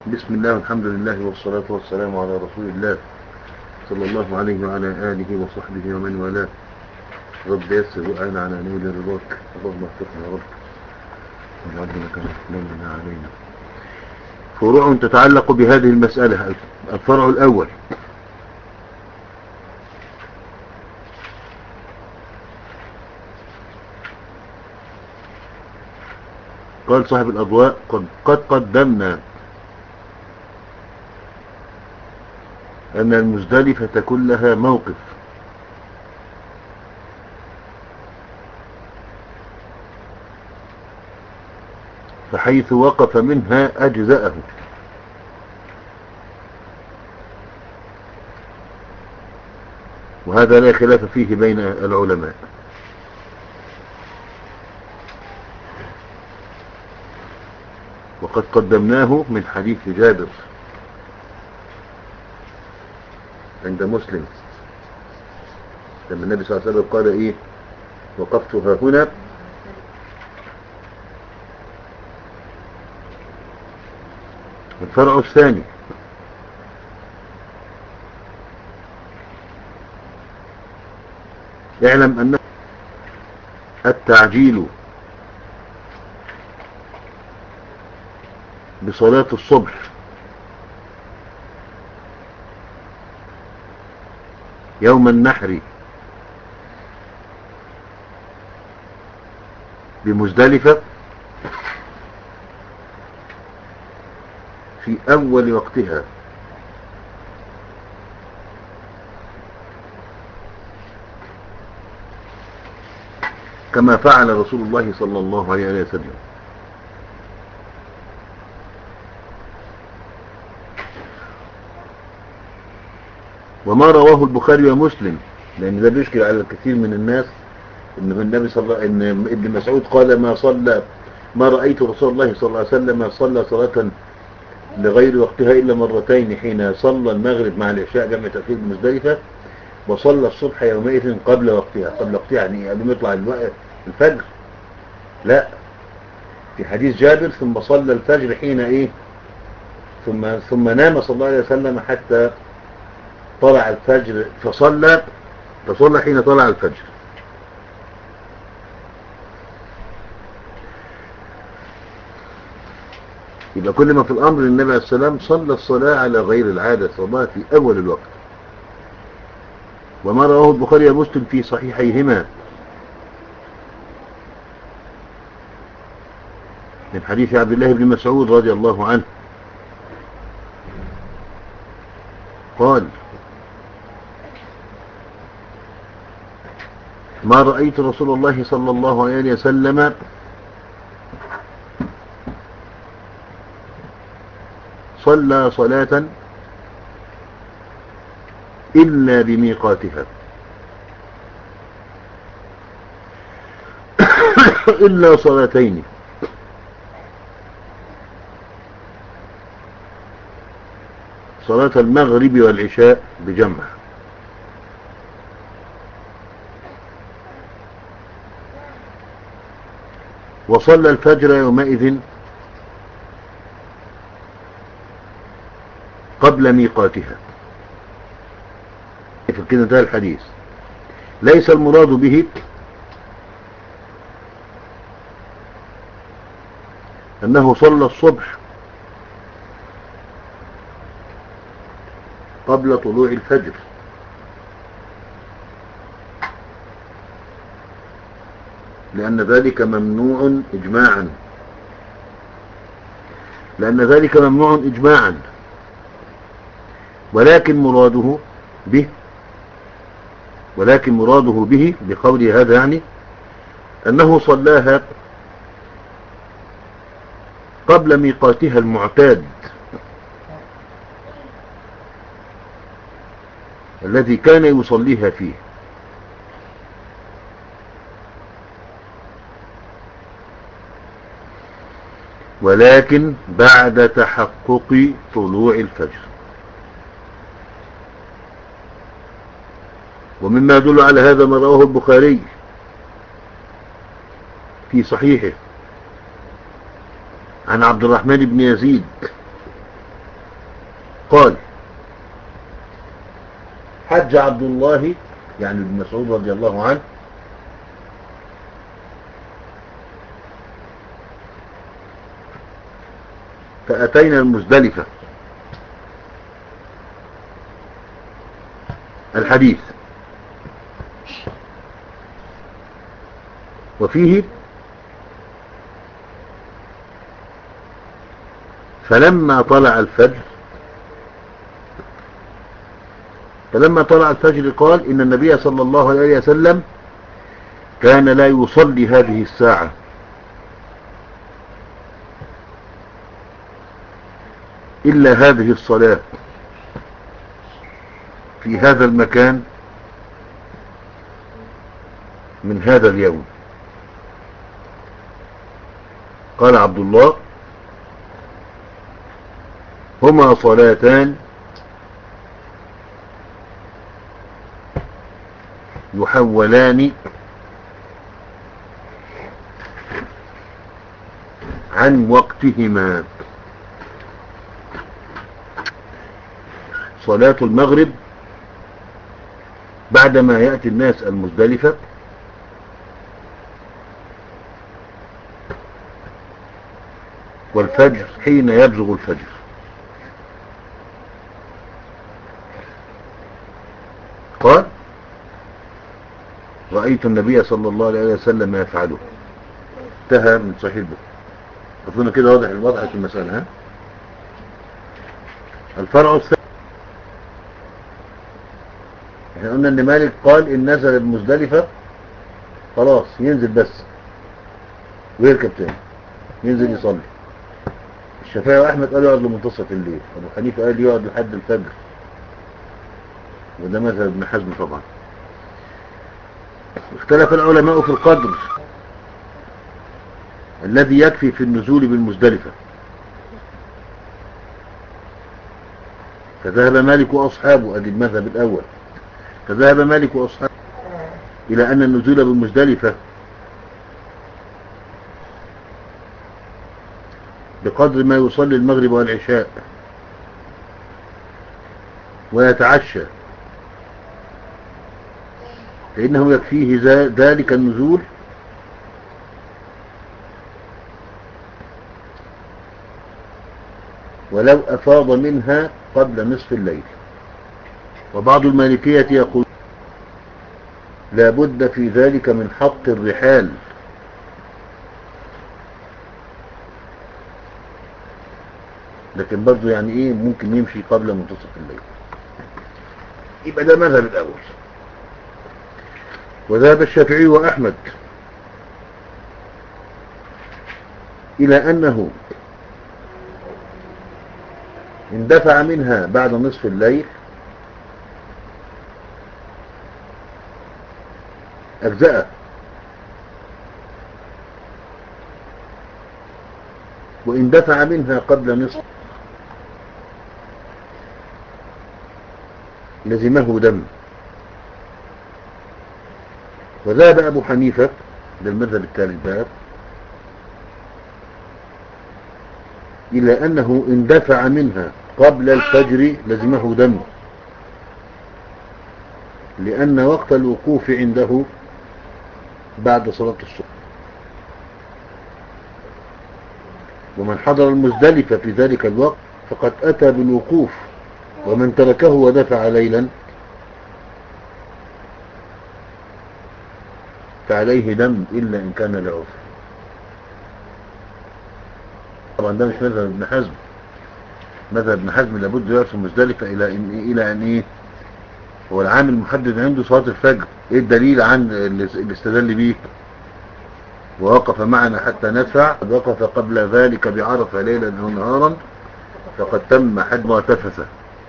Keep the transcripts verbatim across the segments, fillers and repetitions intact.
بسم الله والحمد لله والصلاة والسلام على رسول الله صلى الله عليه وعلى آله وصحبه ومن والاه. رب يسر وأعنا على نيل رضاك، اللهم افتقنا يا رب واجعلنا كما تمنى علينا. فروع تتعلق بهذه المسألة. الفرع الأول: قال صاحب الأضواء: قد, قد قدمنا أن المزدلفة كلها موقف، فحيث وقف منها أجزأه، وهذا لا خلاف فيه بين العلماء. وقد قدمناه من حديث جابر عند مسلم لما النبي صلى الله عليه وسلم قال إيه: وقفت ها هنا الفرع الثاني: اعلم أن التعجيل بصلاة الصبح يوم النحر بمزدلفة في أول وقتها كما فعل رسول الله صلى الله عليه وسلم. وما رواه البخاري ومسلم، لأن ده بيشكل على الكثير من الناس إن النبي صلى الله إن ابن مسعود قال: ما صلى ما رأيت رسول الله صلى الله عليه وسلم صلى صلاة لغير وقتها إلا مرتين، حين صلى المغرب مع العشاء جمع تأخير بمزدلفة، وصلى الصبح يومئذ قبل وقتها. قبل وقتها يعني قبل ما يطلع الفجر؟ لا، في حديث جابر: ثم صلى الفجر حين ايه ثم ثم نام صلى الله عليه وسلم حتى طلع الفجر، فصلى فصلى حين طلع الفجر. يبقى كل ما في الامر النبي عليه السلام صلى الصلاة على غير العادة، صلاة في اول الوقت. وما رواه البخاري ومسلم في صحيحيهما من حديث عبد الله بن مسعود رضي الله عنه قال: ما رأيت رسول الله صلى الله عليه وسلم صلى صلاة إلا بميقاتها إلا صلاتين: صلاة المغرب والعشاء بجمع. وصلى الفجر يومئذ قبل ميقاتها. في كده انتهى الحديث. ليس المراد به أنه صلى الصبح قبل طلوع الفجر، لأن ذلك ممنوع إجماعا لأن ذلك ممنوع إجماعا ولكن مراده به ولكن مراده به بقول هذا يعني أنه صلاها قبل ميقاتها المعتاد الذي كان يصليها فيه، ولكن بعد تحقق طلوع الفجر. ومما يدل على هذا ما رواه البخاري في صحيحه عن عبد الرحمن بن يزيد قال حج عبد الله يعني ابن مسعود رضي الله عنه فأتينا المزدلفة. الحديث وفيه فلما طلع الفجر فلما طلع الفجر قال إن النبي صلى الله عليه وسلم كان لا يصلي هذه الساعة إلا هذه الصلاة في هذا المكان من هذا اليوم. قال عبد الله هما صلاتان يحولان عن وقتهما. صلاة المغرب بعدما يأتي الناس المزدلفة، والفجر حين يبزغ الفجر. قال رأيت النبي صلى الله عليه وسلم يفعله. انتهى من صحيح البخاري. أظن كده واضح الوضع في المسألة. ها الفرع الثاني، احنا قلنا ان مالك قال ان نزل المزدلفة خلاص ينزل بس ويركب تاني، ينزل يصلي. الشافعي واحمد قال يقعد لمنتصف الليل، ابو حنيفه قال يقعد لحد الفجر، وده مذهب ابن حزم طبعا. اختلف العلماء في القدر الذي يكفي في النزول بالمزدلفة، فذهب مالك واصحابه، ادي المذهب الاول، فذهب مالك واصحابه الى ان النزول بالمزدلفة بقدر ما يصلي المغرب والعشاء ويتعشى، فإنه يكفيه ذلك النزول ولو أفاض منها قبل نصف الليل. وبعض المالكية يقول لا بد في ذلك من حط الرحال، لكن برضو يعني ايه ممكن يمشي قبل منتصف الليل. يبقى ده مذهب الأول. وذهب الشافعي وأحمد إلى أنه اندفع منها بعد نصف الليل أجزاء، وإن دفع منها قبل نصف لزمه دم. وذهب أبو حنيفة للمذهب الثالث باب إلى أنه إن دفع منها قبل الفجر لزمه دم، لأن وقت الوقوف عنده بعد صلاة الصبح. ومن حضر المزدلفة في ذلك الوقت فقد أتى بالوقوف، ومن تركه ودفع ليلا فعليه دم إلا إن كان لعذر. طبعا ده مش مذهب ابن حزم. مذهب ابن حزم لابد يقف المزدلفة إلى أن إلى أن إيه هو العامل المحدد عنده صلاة الفجر. إيه الدليل عن اللي استدل بيه؟ ووقف معنا حتى ندفع، وقف قبل ذلك بعرفة ليلا أو نهارا فقد تم حد ما تفث.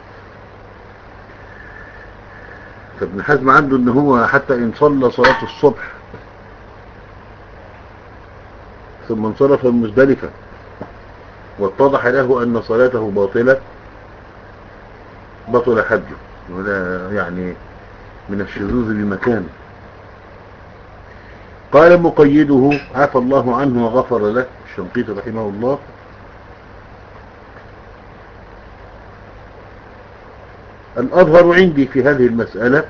فابن حزم عنده ان هو حتى ان صلى صلاة الصبح ثم انصرف المزدلفة واتضح له ان صلاته باطلة بطل حجه، ولا يعني من الشذوذ بمكان. قال مقيده عفى الله عنه وغفر له الشنقيطي رحمه الله: الأظهر عندي في هذه المسألة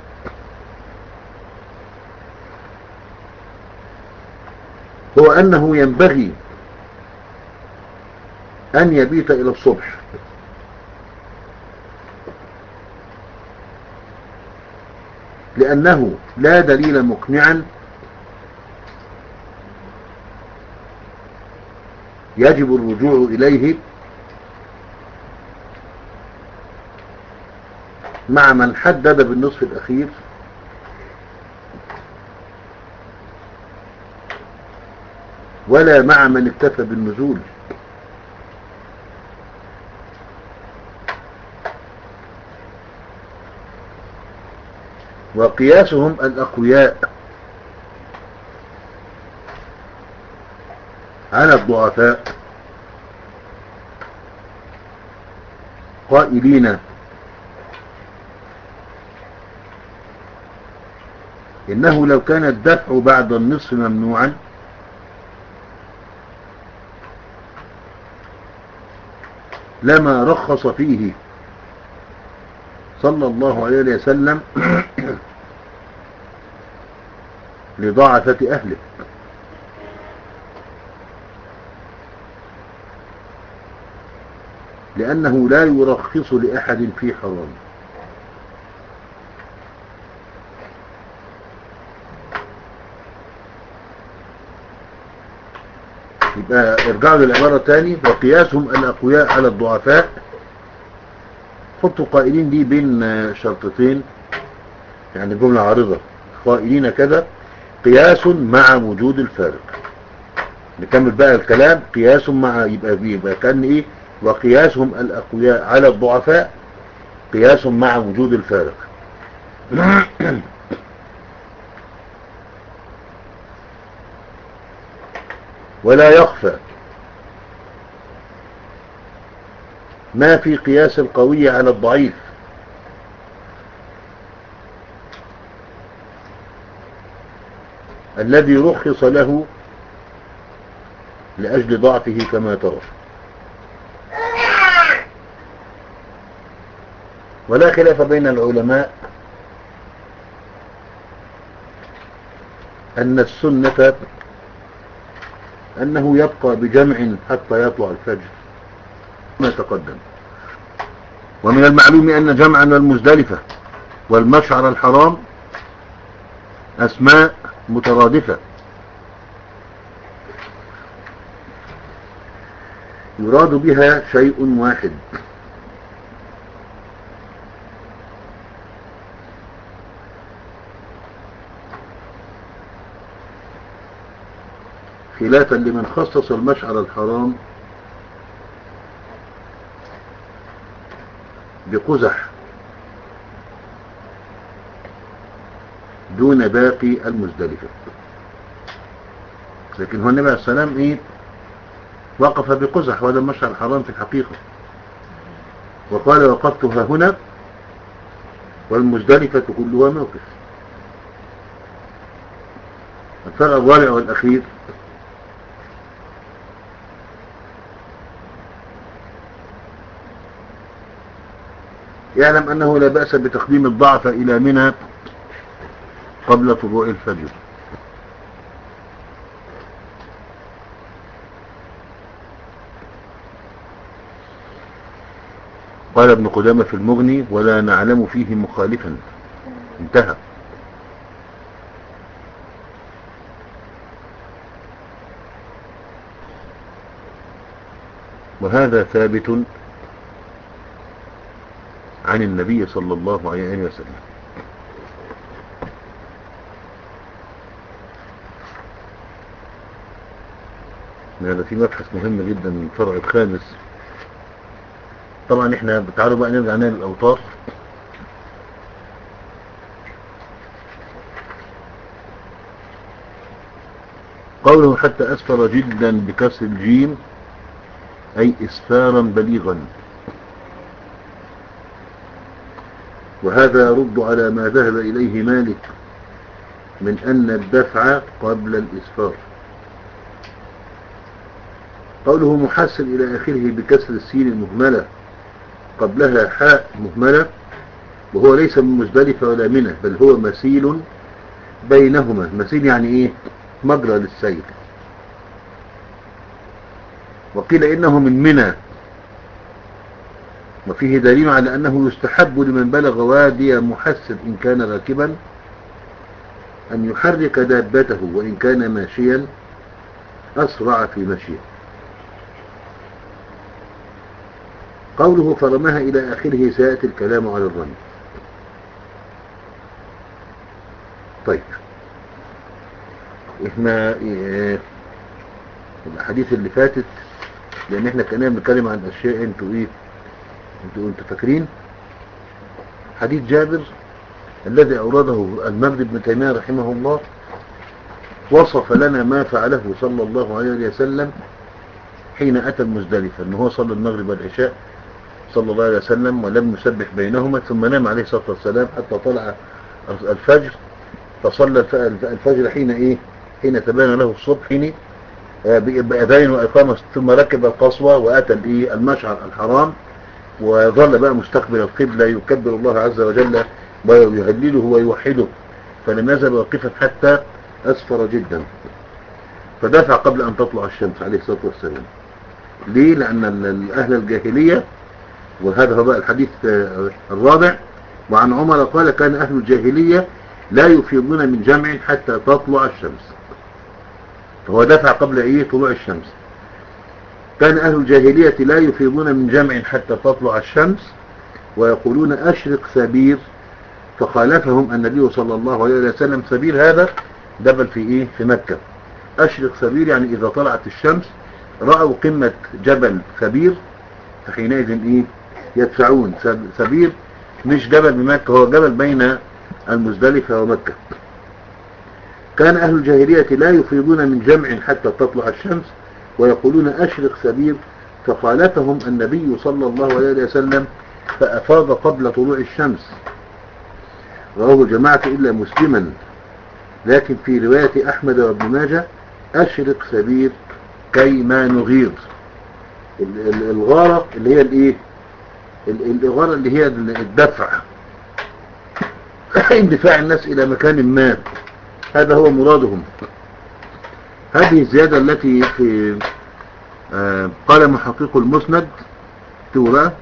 هو أنه ينبغي أن يبيت إلى الصبح، لأنه لا دليل مقنعا يجب الرجوع إليه مع من حدد بالنصف الأخير ولا مع من اكتفى بالنزول. وقياسهم الأقوياء على الضعفاء قائلين إنه لو كان الدفع بعد النصف ممنوعا لما رخص فيه صلى الله عليه وسلم لضعفة أهله، لأنه لا يرخص لأحد في حرام. يبقى ارجعوا للعبارة تاني، وقياسهم الأقوياء على الضعفاء، حطوا قائلين دي بين شرطتين، يعني جملة عارضة، قائلين كذا قياس مع وجود الفارق. نكمل بقى الكلام، قياس مع يبقى يبقى كان ايه، وقياسهم الأقوياء على الضعفاء قياس مع وجود الفارق. ولا يخفى ما في قياس القوي على الضعيف، الذي رخص له لأجل ضعفه كما ترى. ولا خلاف بين العلماء أن السنة أنه يبقى بجمع حتى يطلع الفجر ما تقدم. ومن المعلوم أن جمعا المزدلفة والمشعر الحرام أسماء مترادفة يراد بها شيء واحد، خلافا لمن خصص المشعر الحرام بقزح دون باقي المزدلفة. لكن هو النبي عليه السلام ايه وقف بقزح، وهذا المشعر الحرام في الحقيقة، وقال وقفتها هنا والمزدلفة كلها موقف. الفرق الرابع والأخير يعلم أنه لا بأس بتقديم الضعف إلى منى قبل طلوع الفجر. قال ابن قدامة في المغني ولا نعلم فيه مخالفا، انتهى. وهذا ثابت عن النبي صلى الله عليه وسلم. هذا في مبحث مهم جدا من الفرع الخامس. طبعا احنا تعالوا بقى نرجع نال الأوطار. قوله حتى أسفر جدا بكسر الجيم أي إسفارا بليغا، وهذا يرد على ما ذهب إليه مالك من أن الدفع قبل الإسفار. قوله محسن إلى آخره بكسر السين المهملة قبلها حاء مهملة وهو ليس من مزدلفة ولا منى، بل هو مسيل بينهما. مسيل يعني ايه؟ مجرى للسير. وقيل انه من منى، وفيه دليل على انه يستحب لمن بلغ وادي محسب ان كان راكبا ان يحرك دابته، وان كان ماشيا اسرع في مشيه. قوله فرماها الى اخره سيأتي الكلام على الرمي. طيب احنا إيه الاحاديث اللي فاتت، لان احنا كنا بنتكلم عن اشياء انتوا ايه انتوا انتوا فاكرين. حديث جابر الذي اورده المجد بن تيمية رحمه الله وصف لنا ما فعله صلى الله عليه وسلم حين اتى المزدلفة، انه هو صلى المغرب والعشاء صلى الله عليه وسلم ولم يسبح بينهما، ثم نام عليه الصلاة والسلام حتى طلع الفجر، فصلى الفجر حين ايه حين تبين له الصبح، حين بأذان وإقامة، ثم ركب القصوى وأتى المشعر الحرام، وظل بقى مستقبل القبلة يكبر الله عز وجل ويهلله ويوحده، فلم يزل واقفا حتى أسفر جدا، فدافع قبل أن تطلع الشمس عليه الصلاة والسلام. ليه؟ لأن أهل الجاهلية، وهذا هو بقى الحديث الرابع، وعن عمر قال كان أهل الجاهلية لا يفيضون من جمع حتى تطلع الشمس، فهو دفع قبل ايه طلوع الشمس. كان اهل الجاهلية لا يفيضون من جمع حتى تطلع الشمس ويقولون اشرق سبير، فخالفهم النبي صلى الله عليه وسلم. سبير هذا جبل في ايه في مكة. اشرق سبير يعني اذا طلعت الشمس رأوا قمة جبل سبير فحينئذ ايه يدفعون. سبير مش جبل بمكة، هو جبل بين المزدلفة ومكة. كان أهل الجاهلية لا يفيضون من جمع حتى تطلع الشمس ويقولون أشرق سبير، فخالفهم النبي صلى الله عليه وسلم فأفاض قبل طلوع الشمس. رواه جماعة إلا مسلما، لكن في رواية أحمد وابن ماجه أشرق سبير كيما نغير. الغارة اللي هي الايه الغارة اللي هي الدفع، اندفاع الناس إلى مكان ما، هذا هو مرادهم. هذه الزيادة التي في آه قال محقق المسند توراه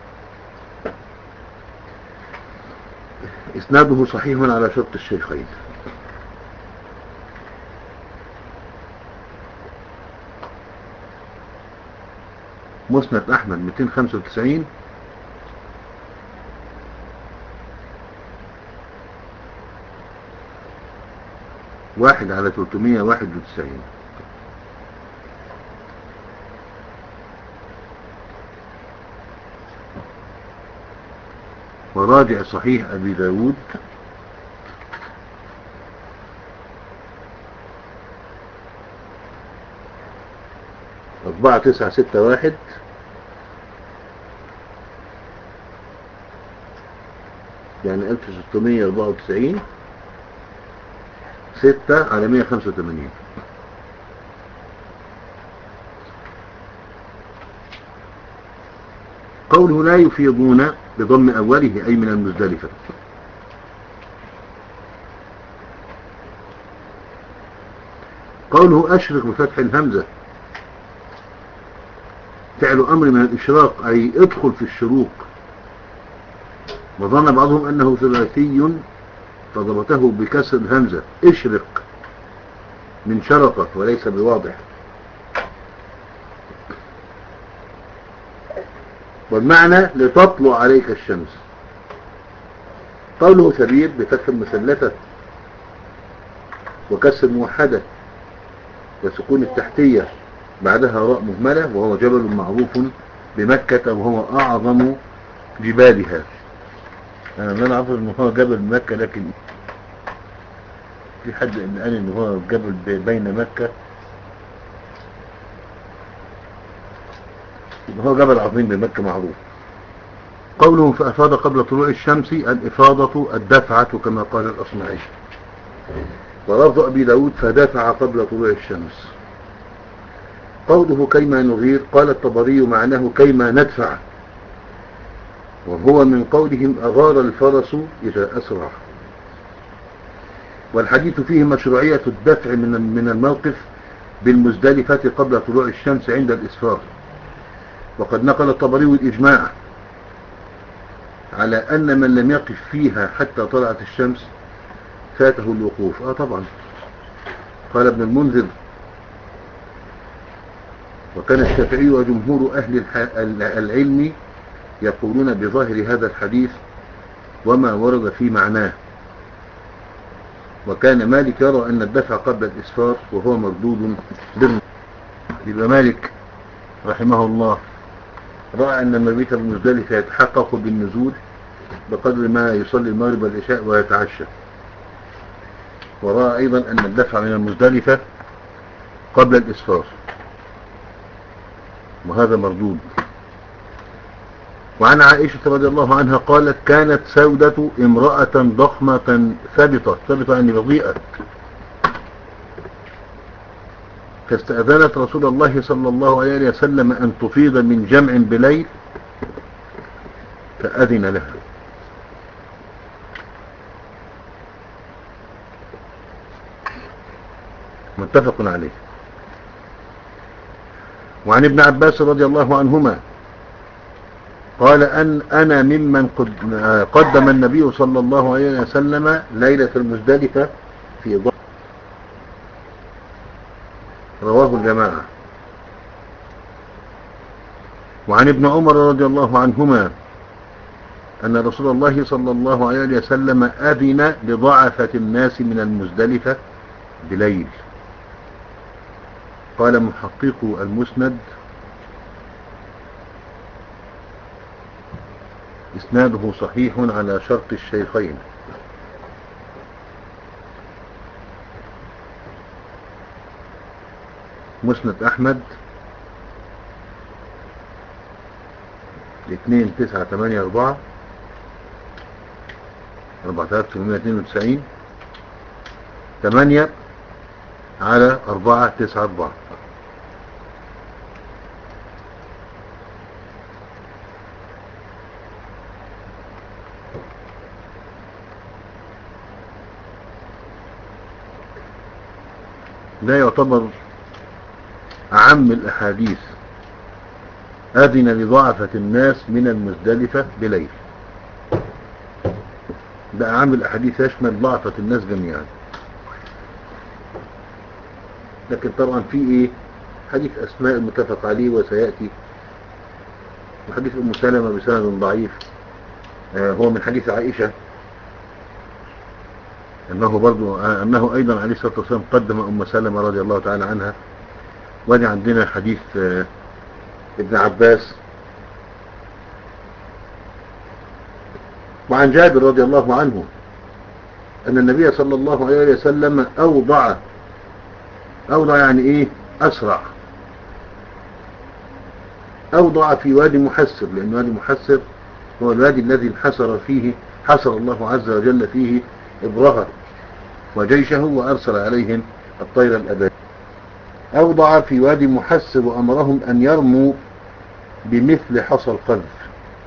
إسناده صحيح على شرط الشيخين. مسند أحمد مئتين وخمسة وتسعين، واحد على ثلاثمائة وواحد وتسعين. وراجع صحيح أبي داود أربعة تسعة ستة واحد، يعني ألف وستمائة وأربعة وتسعين، ستة على مئة وخمسة وثمانين. قوله لا يفيضون بضم أوله أي من المزدلفة. قوله أشرق بفتح الهمزة فعل أمر من الإشراق أي ادخل في الشروق، وظن بعضهم أنه ثلاثي فضبطه بكسر الهمزة اشرق من شرقة وليس بواضح. والمعنى لتطلع عليك الشمس. قوله سبير بفتح المثلثة وكسر موحدة وسكون التحتية بعدها راء مهملة، وهو جبل معروف بمكة وهو أعظم جبالها. أنا لا أعرف أنه هو جبل مكة، لكن في حد قال أنه هو جبل بين مكة، هو جبل عظيم بمكة معروف. قوله فأفاض قبل طلوع الشمس الإفاضة الدفعة كما قال الأصمعي. ولفظ أبي داود فدافع قبل طلوع الشمس. قوله كيما نغير قال الطبري معناه كيما ندفع، وهو من قولهم أغار الفرس إذا أسرع. والحديث فيه مشروعية الدفع من من الموقف بالمزدلفة قبل طلوع الشمس عند الإسفار. وقد نقل الطبري الإجماع على أن من لم يقف فيها حتى طلعت الشمس فاته الوقوف. آه طبعا قال ابن المنذر: وكان الشافعي وجمهور أهل العلم يقولون بظاهر هذا الحديث وما ورد في معناه. وكان مالك يرى أن الدفع قبل الإسفار وهو مردود بالنظر. يبقى مالك رحمه الله رأى أن المبيت بالمزدلفة يتحقق بالنزول بقدر ما يصلي المغرب والعشاء ويتعشى. ورأى أيضا أن الدفع من المزدلفة قبل الإسفار وهذا مردود. وعن عائشة رضي الله عنها قالت: كانت سودة امرأة ضخمة ثابتة ثابتة يعني بضيئة، فاستأذنت رسول الله صلى الله عليه وسلم أن تفيض من جمع بليل فأذن لها. متفق عليه. وعن ابن عباس رضي الله عنهما قال: أن أنا ممن قدم النبي صلى الله عليه وسلم ليلة المزدلفة في ضحى. رواه الجماعة. وعن ابن عمر رضي الله عنهما أن رسول الله صلى الله عليه وسلم أذن لضعفة الناس من المزدلفة بليل. قال محقق المسند: إسناده صحيح على شرط الشيخين. مسند أحمد اثنين تسعة ثمانية أربعة أربعة آلاف وثمانمائة واثنين وتسعين ثمانية على أربعة تسعة أربعة. لا يعتبر أعم الأحاديث أذن لضعفة الناس من المزدلفة بليل. ده أعم الأحاديث يشمل ضعفة الناس جميعا. لكن طبعا في إيه حديث أسماء المتفق عليه وسيأتي، وحديث أم سلمة بسند ضعيف آه هو من حديث عائشة أنه برضو آه أنه أيضا عليه الصلاة والسلام قدم أم سلمة رضي الله تعالى عنها. ودي عندنا حديث آه ابن عباس. وعن جابر رضي الله عنه أن النبي صلى الله عليه وسلم أوضع أوضع يعني إيه أسرع أوضع في وادي محسر، لأن وادي محسر هو الوادي الذي انحسر فيه حسر الله عز وجل فيه إبرهة وجيشه وأرسل عليهم الطير الأبابيل. أوضع في وادي محسر وأمرهم أن يرموا بمثل حصى القذف.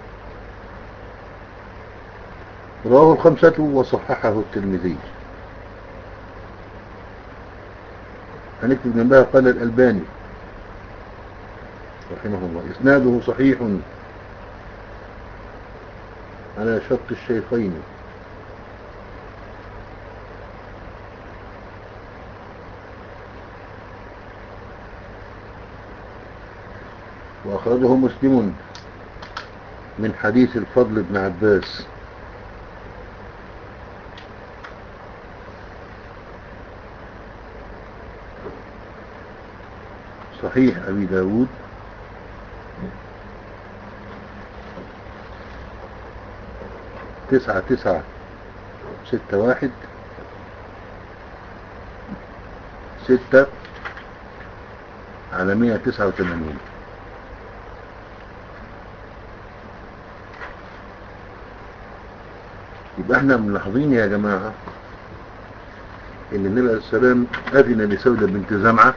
رواه الخمسة وصححه الترمذي. هنكتب جنبها قال الألباني رحمه الله: إسناده صحيح على شرط الشيخين. وأخرجه مسلم من حديث الفضل بن عباس. صحيح أبي داود تسعة تسعة ستة واحد ستة على مئة تسعة وثمانين. يبقى احنا ملاحظين يا جماعة ان النبي عليه السلام أذن لسودة بنت زمعة،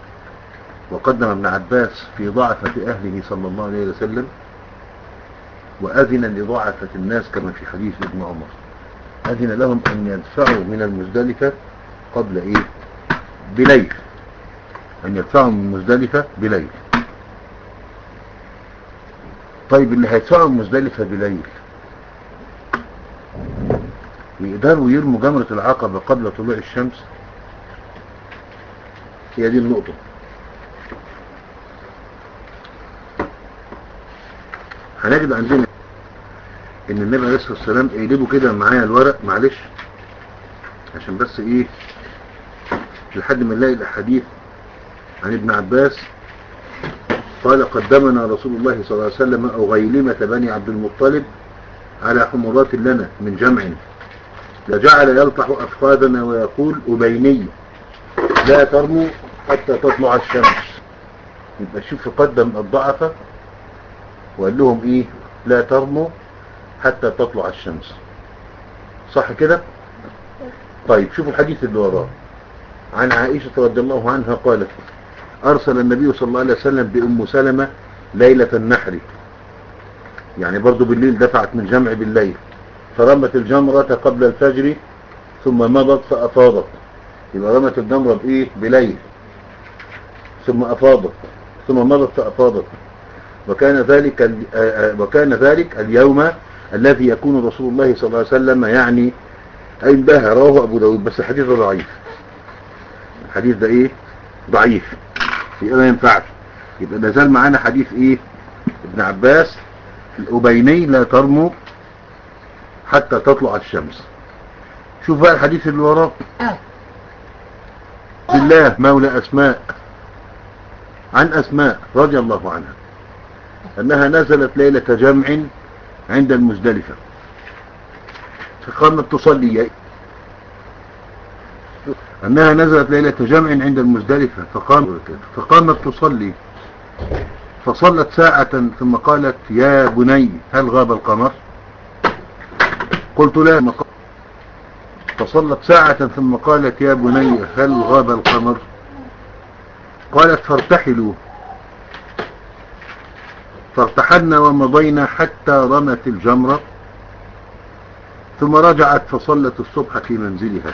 وقدم ابن عباس في ضعفة أهله صلى الله عليه وسلم، وأذن لضعفة الناس كما في حديث ابن عمر، أذن لهم أن يدفعوا من المزدلفة قبل إيه؟ بليل، أن يدفعوا من المزدلفة بليل. طيب اللي هيدفعوا من المزدلفة بليل يقدروا يرموا جمرة العقبة قبل طلوع الشمس؟ هي دي النقطة. هنجد عندنا ان النبي عليه الصلاة والسلام اقلبوا كده معايا الورق معلش عشان بس ايه لحد ما نلاقي الاحاديث عن ابن عباس قال قدمنا رسول الله صلى الله عليه وسلم أغيلمة بني عبد المطلب على حمرات لنا من جمع، لجعل يلطح أفخاذنا ويقول أبيني لا ترموا حتى تطلع الشمس. يبقى شوف قدم الضعفة وقال لهم ايه؟ لا ترموا حتى تطلع الشمس، صح كده؟ طيب شوفوا الحديث اللي وراه. عن عائشة رضي الله عنها قالت أرسل النبي صلى الله عليه وسلم بأم سلمة ليلة النحر، يعني برضو بالليل دفعت من جمع بالليل، فرمت الجمرة قبل الفجر ثم مضت فأفاضت. يبقى رمت الجمرة بإيه؟ بليل، ثم أفاضت، ثم مضت فأفاضت. وكان ذلك وكان ذلك اليوم الذي يكون رسول الله صلى الله عليه وسلم يعني عندها. رواه أبو داود، بس الحديث ده ضعيف. الحديث ده إيه؟ ضعيف، يبقى ما ينفعش. يبقى لازال معانا حديث إيه؟ ابن عباس الأبيني لا ترموا حتى تطلع الشمس. شوف بقى الحديث اللي وراه. بالله مولى أسماء، عن أسماء رضي الله عنها أنها نزلت ليلة جمع عند المزدلفة فقامت تصلي. أنها نزلت ليلة جمع عند المزدلفة فقام فقامت تصلي فصلت ساعة ثم قالت يا بني هل غاب القمر؟ قلت لا. فصلت ساعة ثم قالت يا بني هل غاب القمر؟ قالت فارتحلوا، فارتحلنا ومضينا حتى رمت الجمرة ثم رجعت فصلت الصبح في منزلها.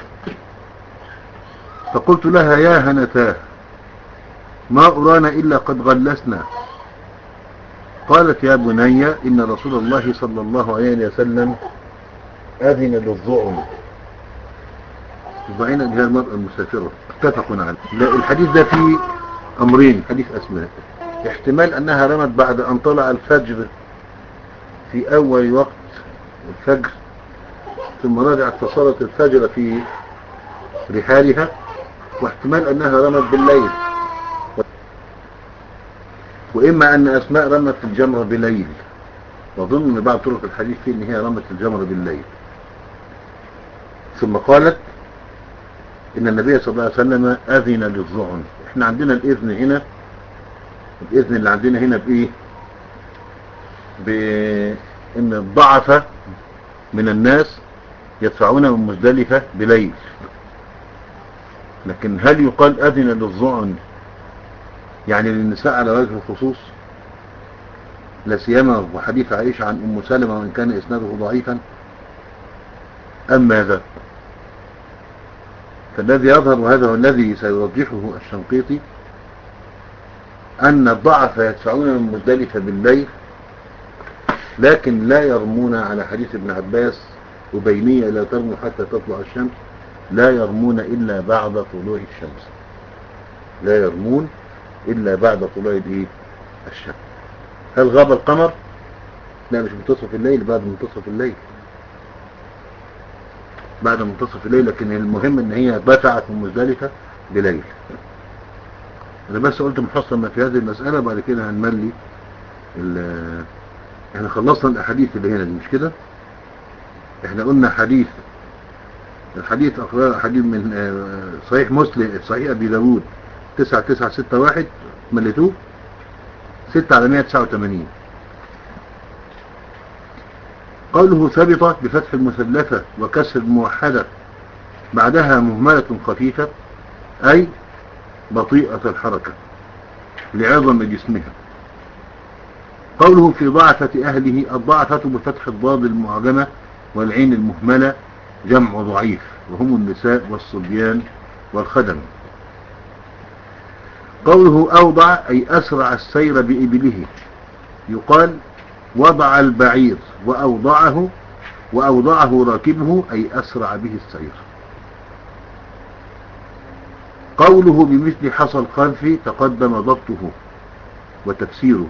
فقلت لها يا هنتاه ما أرانا إلا قد غلسنا. قالت يا بني إن رسول الله صلى الله عليه وسلم أذن للظعن. الظعن هي المرأة المسافرة، اتفق عليه. الحديث ده فيه أمرين. حديث أسماء احتمال أنها رمت بعد أن طلع الفجر في أول وقت الفجر ثم رجعت فصلت الفجر في رحالها، واحتمال أنها رمت بالليل، وإما أن أسماء رمت الجمرة بالليل. وظن بعض طرق الحديث فيه أن هي رمت الجمرة بالليل. ثم قالت إن النبي صلى الله عليه وسلم أذن للظعن. احنا عندنا الإذن هنا، الإذن اللي عندنا هنا بإيه؟ بإن الضعفة من الناس يدفعون من مزدلفة بليل. لكن هل يقال أذن للظعن يعني للنساء على وجه الخصوص؟ لا سيما وحديث عائشة عن أم سلمة وإن كان إسناده ضعيفا، أم ماذا؟ فالذي يظهر وهذا هو الذي سيوضحه الشنقيطي أن الضعف يدفعون من مزدلفة بالليل، لكن لا يرمون على حديث ابن عباس أبينية لا ترموا حتى تطلع الشمس، لا يرمون إلا بعد طلوع الشمس، لا يرمون إلا بعد طلوع الشمس. هل غاب القمر؟ لا، مش منتصف الليل، بعد منتصف الليل، بعد منتصف الليل. لكن المهم ان هي دفعت من مزدلفة بليل. انا بس قلت محصل ما في هذه المسألة، بعد كده هنملي احنا خلصنا الاحاديث اللي هنا دي، مش كده؟ احنا قلنا حديث الحديث اقرار حديث من صحيح مسلم، صحيح ابي داود تسعة تسعة ستة واحد، مليتوه ستة على مئة تسعة وثمانين. قوله ثبت بفتح المثلثة وكسر الموحدة بعدها مهملة خفيفة، أي بطيئة الحركة لعظم جسمها. قوله في ضعفة أهله، الضعفة بفتح الضاد المعجمة والعين المهملة جمع ضعيف، وهم النساء والصبيان والخدم. قوله أوضع أي أسرع السير بإبله، يقال وضع البعير وأوضعه، وأوضعه راكبه أي أسرع به السير. قوله بمثل حصى الخلف تقدم ضبطه وتفسيره،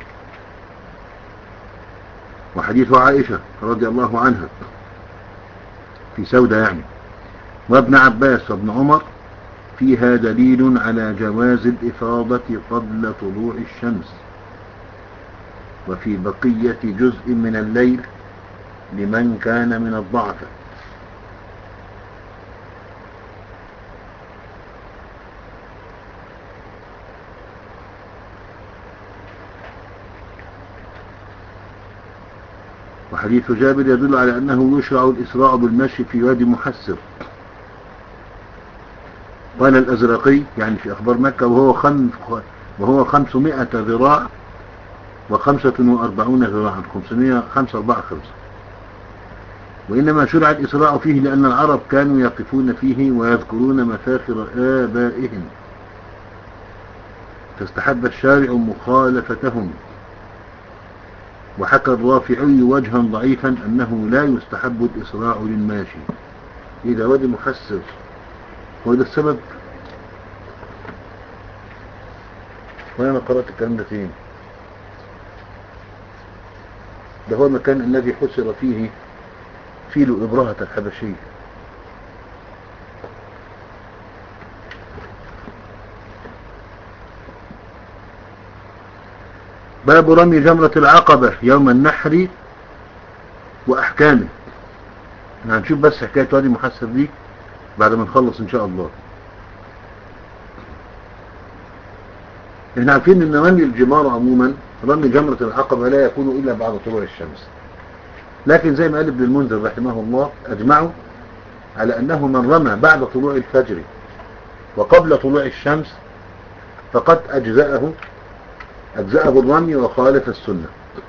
وحديث عائشة رضي الله عنها في سودة يعني، وابن عباس وابن عمر فيها دليل على جواز الإفاضة قبل طلوع الشمس وفي بقية جزء من الليل لمن كان من الضعف. وحديث جابر يدل على أنه يشرع الإسراع بالمشي في وادي محسر. قال الأزرقي يعني في أخبار مكة وهو خمس وهو خمسمائة ذراع وخمسة وأربعون ذراعا، خمسمائة خمسة أربعة خمسة. وإنما شرع الإسراع فيه لأن العرب كانوا يقفون فيه ويذكرون مفاخر آبائهم، فاستحب الشارع مخالفتهم. وحكى الرافعي وجها ضعيفا أنه لا يستحب الإسراع للماشي إذا وادي محسر. وهذا السبب، وأنا قرأت الكلام ده فين؟ ده هو المكان الذي حسر فيه فيل إبرهة الحبشي. باب رمي جمرة العقبة يوم النحر وأحكامه. هنشوف بس حكاية وادي محسر دي بعد ما نخلص إن شاء الله. احنا عارفين ان رمي الجمار عموما، رمي جمرة العقبة لا يكون إلا بعد طلوع الشمس، لكن زي ما قال ابن المنذر رحمه الله أجمعوا على أنه من رمى بعد طلوع الفجر وقبل طلوع الشمس فقد أجزأه أجزأه الرمي وخالف السنة.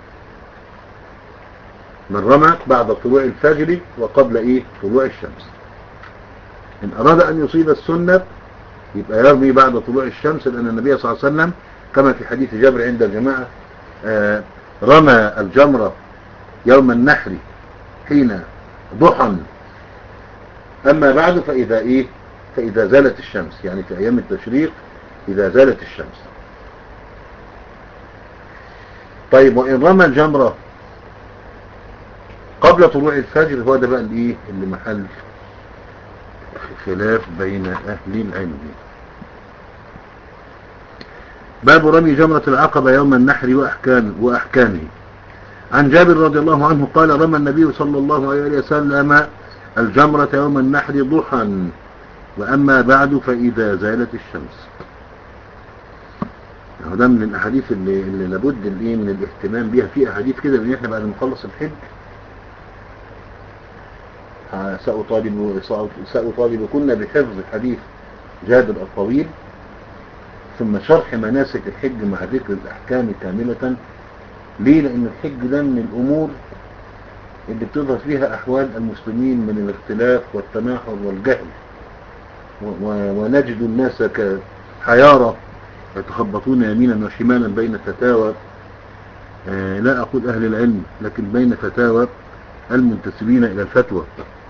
من رمى بعد طلوع الفجر وقبل إيه طلوع الشمس، إن أراد أن يصيب السنة يبقى يرمي بعد طلوع الشمس، لأن النبي صلى الله عليه وسلم كما في حديث جابر عند الجماعة آه رمى الجمرة يوم النحر حين ضحى، أما بعد فإذا إيه فإذا زالت الشمس، يعني في أيام التشريق إذا زالت الشمس. طيب وإن رمى الجمرة قبل طلوع الفجر، هو ده بقى الإيه اللي محل خلاف بين أهل العلم. باب رمي جمرة العقبة يوم النحر وأحكام وأحكامه. عن جابر رضي الله عنه قال رمى النبي صلى الله عليه وسلم الجمرة يوم النحر ضحى، وأما بعد فإذا زالت الشمس. هذا من الأحاديث اللي, اللي لابد اللي من الاهتمام بها. في أحاديث كده ان احنا بعد ما نخلص الحج سأطالب سأطالبكن بحفظ حديث جابر الطويل ثم شرح مناسك الحج مع ذكر الأحكام كاملة. ليه؟ لأن الحج ده من الأمور اللي بتظهر فيها أحوال المسلمين من الاختلاف والتناحر والجهل، ونجد الناس كحيارى يتخبطون يمينا وشمالا بين فتاوى، آه لا أقول أهل العلم، لكن بين فتاوى المنتسبين إلى الفتوى.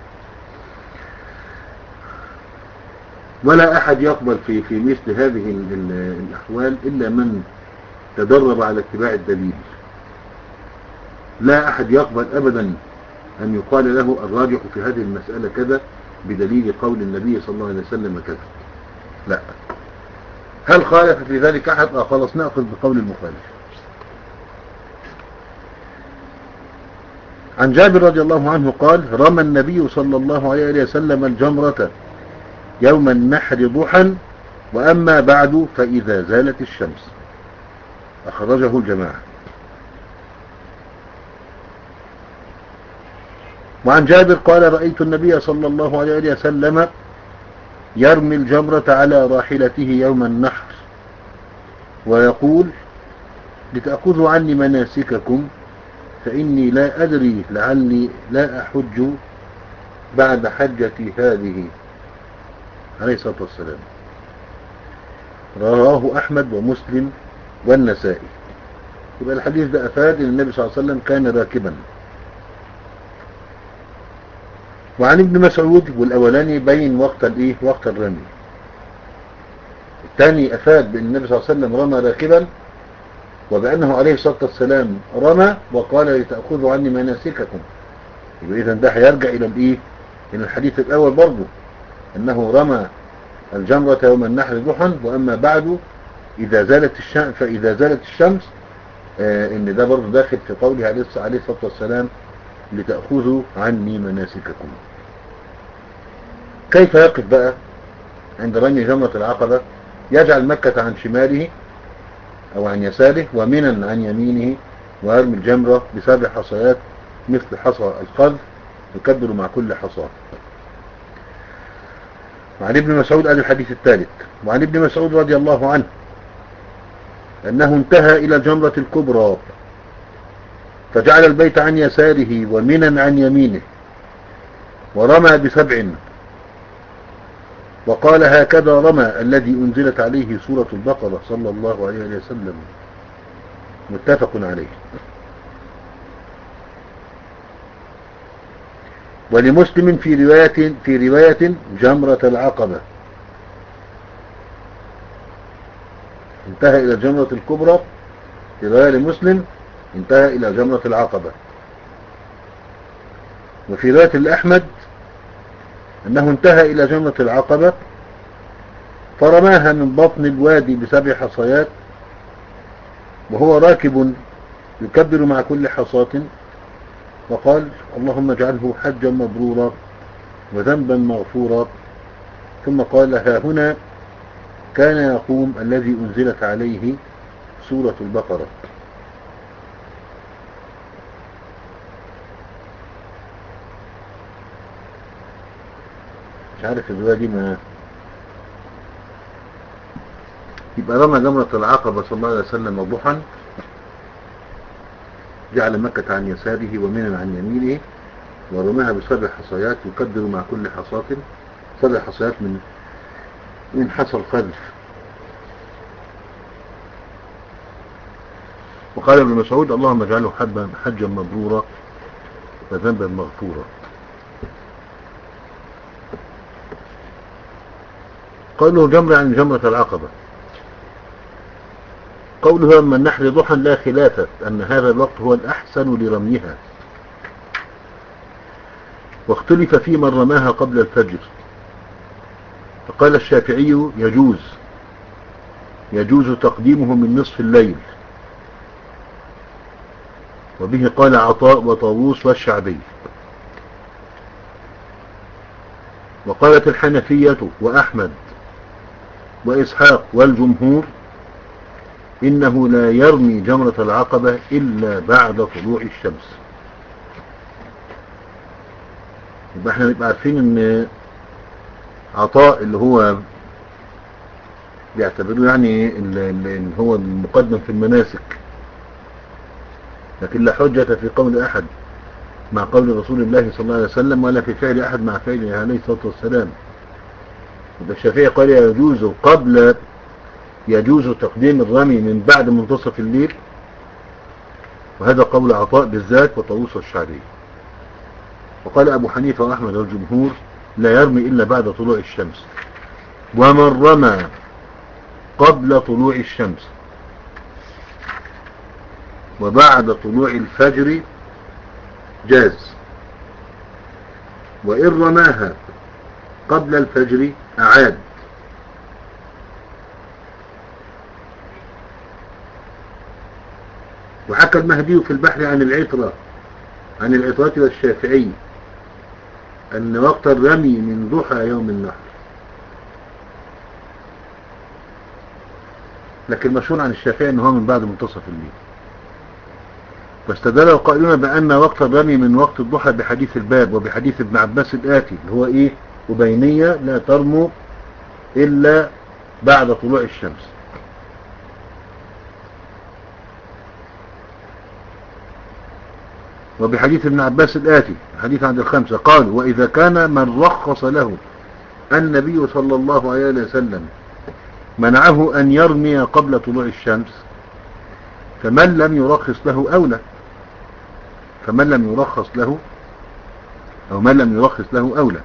ولا أحد يقبل في في مثل هذه الأحوال إلا من تدرب على اتباع الدليل. لا أحد يقبل أبدا أن يقال له الراجح في هذه المسألة كذا بدليل قول النبي صلى الله عليه وسلم كذا. لا. هل خالف في ذلك أحد؟ آه خلاص نأخذ بقول المخالف. عن جابر رضي الله عنه قال رمى النبي صلى الله عليه وسلم الجمرة يوم النحر ضحى، وأما بعد فإذا زالت الشمس. أخرجه الجماعة. وعن جابر قال رأيت النبي صلى الله عليه وسلم يرمي الجمرة على راحلته يوم النحر ويقول لتأخذوا عني مناسككم فإني لا أدري لعلي لا أحج بعد حجتي هذه عليه الصلاة والسلام. رواه أحمد ومسلم والنسائي. يبقى الحديث ده أفاد أن النبي صلى الله عليه وسلم كان راكبا. وعن ابن مسعود، والأولاني بين وقت الإيه وقت الرمي، الثاني أفاد بأن النبي صلى الله عليه وسلم رمى راكبا، وبأنه عليه الصلاة والسلام رمى وقال لتأخذوا عني مناسككم. يبقى إذن ده هيرجع إلى الإيه إلى الحديث الأول برضه، أنه رمى الجمرة يوم النحر ضحى، وأما بعد إذا زالت الشمس فإذا زالت الشمس آه إن ده برضه داخل في قوله عليه الصلاة والسلام لتأخذوا عني مناسككم. كيف يقف بقى عند رمي جمرة العقبة؟ يجعل مكة عن شماله أو عن يساره، ومنا عن يمينه، ويرمي الجمرة بسبع حصيات مثل حصى القذف يكبر مع كل حصى. وعن ابن مسعود هذا الحديث الثالث. وعن ابن مسعود رضي الله عنه أنه انتهى إلى الجمرة الكبرى فجعل البيت عن يساره ومنا عن يمينه ورمى بسبع، وقال هكذا رمى الذي أنزلت عليه سورة البقرة صلى الله عليه وسلم. متفق عليه. ولمسلم في رواية في رواية جمرة العقبة، انتهى إلى الجمرة الكبرى. في رواية لمسلم انتهى إلى جمرة العقبة. وفي رواية الأحمد أنه انتهى إلى جمرة العقبة فرماها من بطن الوادي بسبع حصيات وهو راكب يكبر مع كل حصاة، وقال اللهم اجعله حجا مبرورا وذنبا مغفورا. ثم قال ها هنا كان يقوم الذي أنزلت عليه سورة البقرة. مش عارف الرواية دي ما يبقى رمى جمرة العقبة صلى الله عليه وسلم ضحى، جعل مكة عن يساره ومنا عن يمينه ورماها بسبع حصيات يكبر مع كل حصاة سبع حصيات من من حصى القذف. وقال ابن مسعود اللهم اجعله حجا مبرورا وذنبا مغفورا. قوله جمرة عن جمرة العقبة. قوله أما النحر ضحى لا خلاف أن هذا الوقت هو الأحسن لرميها، واختلف في من رماها قبل الفجر، فقال الشافعي يجوز يجوز تقديمه من نصف الليل، وبه قال عطاء وطاووس والشعبي. وقالت الحنفية وأحمد وإسحاق والجمهور إنه لا يرمي جمرة العقبة إلا بعد طلوع الشمس. يبقى احنا نبقى عارفين ان عطاء اللي هو بيعتبروه يعني اللي هو المقدم في المناسك، لكن لا حجة في قول أحد مع قول رسول الله صلى الله عليه وسلم ولا في فعل أحد مع فعله عليه الصلاة والسلام. يبقى الشافعي قال يجوز قبل يجوز تقديم الرمي من بعد منتصف الليل، وهذا قول عطاء بالذات وطاووس والشعبي. وقال أبو حنيفة وأحمد والجمهور لا يرمي إلا بعد طلوع الشمس، ومن رمى قبل طلوع الشمس وبعد طلوع الفجر جاز، وإن رماها قبل الفجر أعاد. وحكى المهدي في البحر عن العترة عن العترة والشافعي أن وقت الرمي من ضحى يوم النحر، لكن مشهور عن الشافعي أنه من بعد منتصف الليل. واستدل القائلون بأن وقت الرمي من وقت الضحى بحديث الباب وبحديث ابن عباس الآتي اللي هو إيه وبينية لا ترموا إلا بعد طلوع الشمس. وبحديث ابن عباس الآتي حديث عند الخمسة قال وإذا كان من رخص له النبي صلى الله عليه وسلم منعه أن يرمي قبل طلوع الشمس فمن لم يرخص له أولى فمن لم يرخص له أو من لم يرخص له أولى.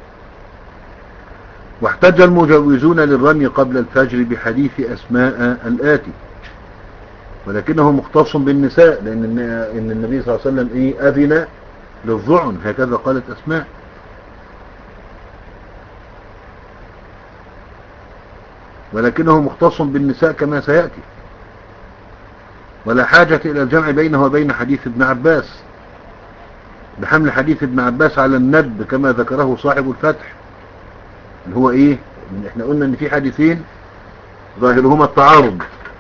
واحتج المجوزون للرمي قبل الفجر بحديث أسماء الآتي ولكنه مختص بالنساء لأن إن النبي صلى الله عليه وسلم إيه أذن للظعن هكذا قالت أسماء. ولكنه مختص بالنساء كما سيأتي ولا حاجة إلى الجمع بينه وبين حديث ابن عباس بحمل حديث ابن عباس على الندب كما ذكره صاحب الفتح اللي هو إيه احنا قلنا ان في حديثين ظاهرهما التعارض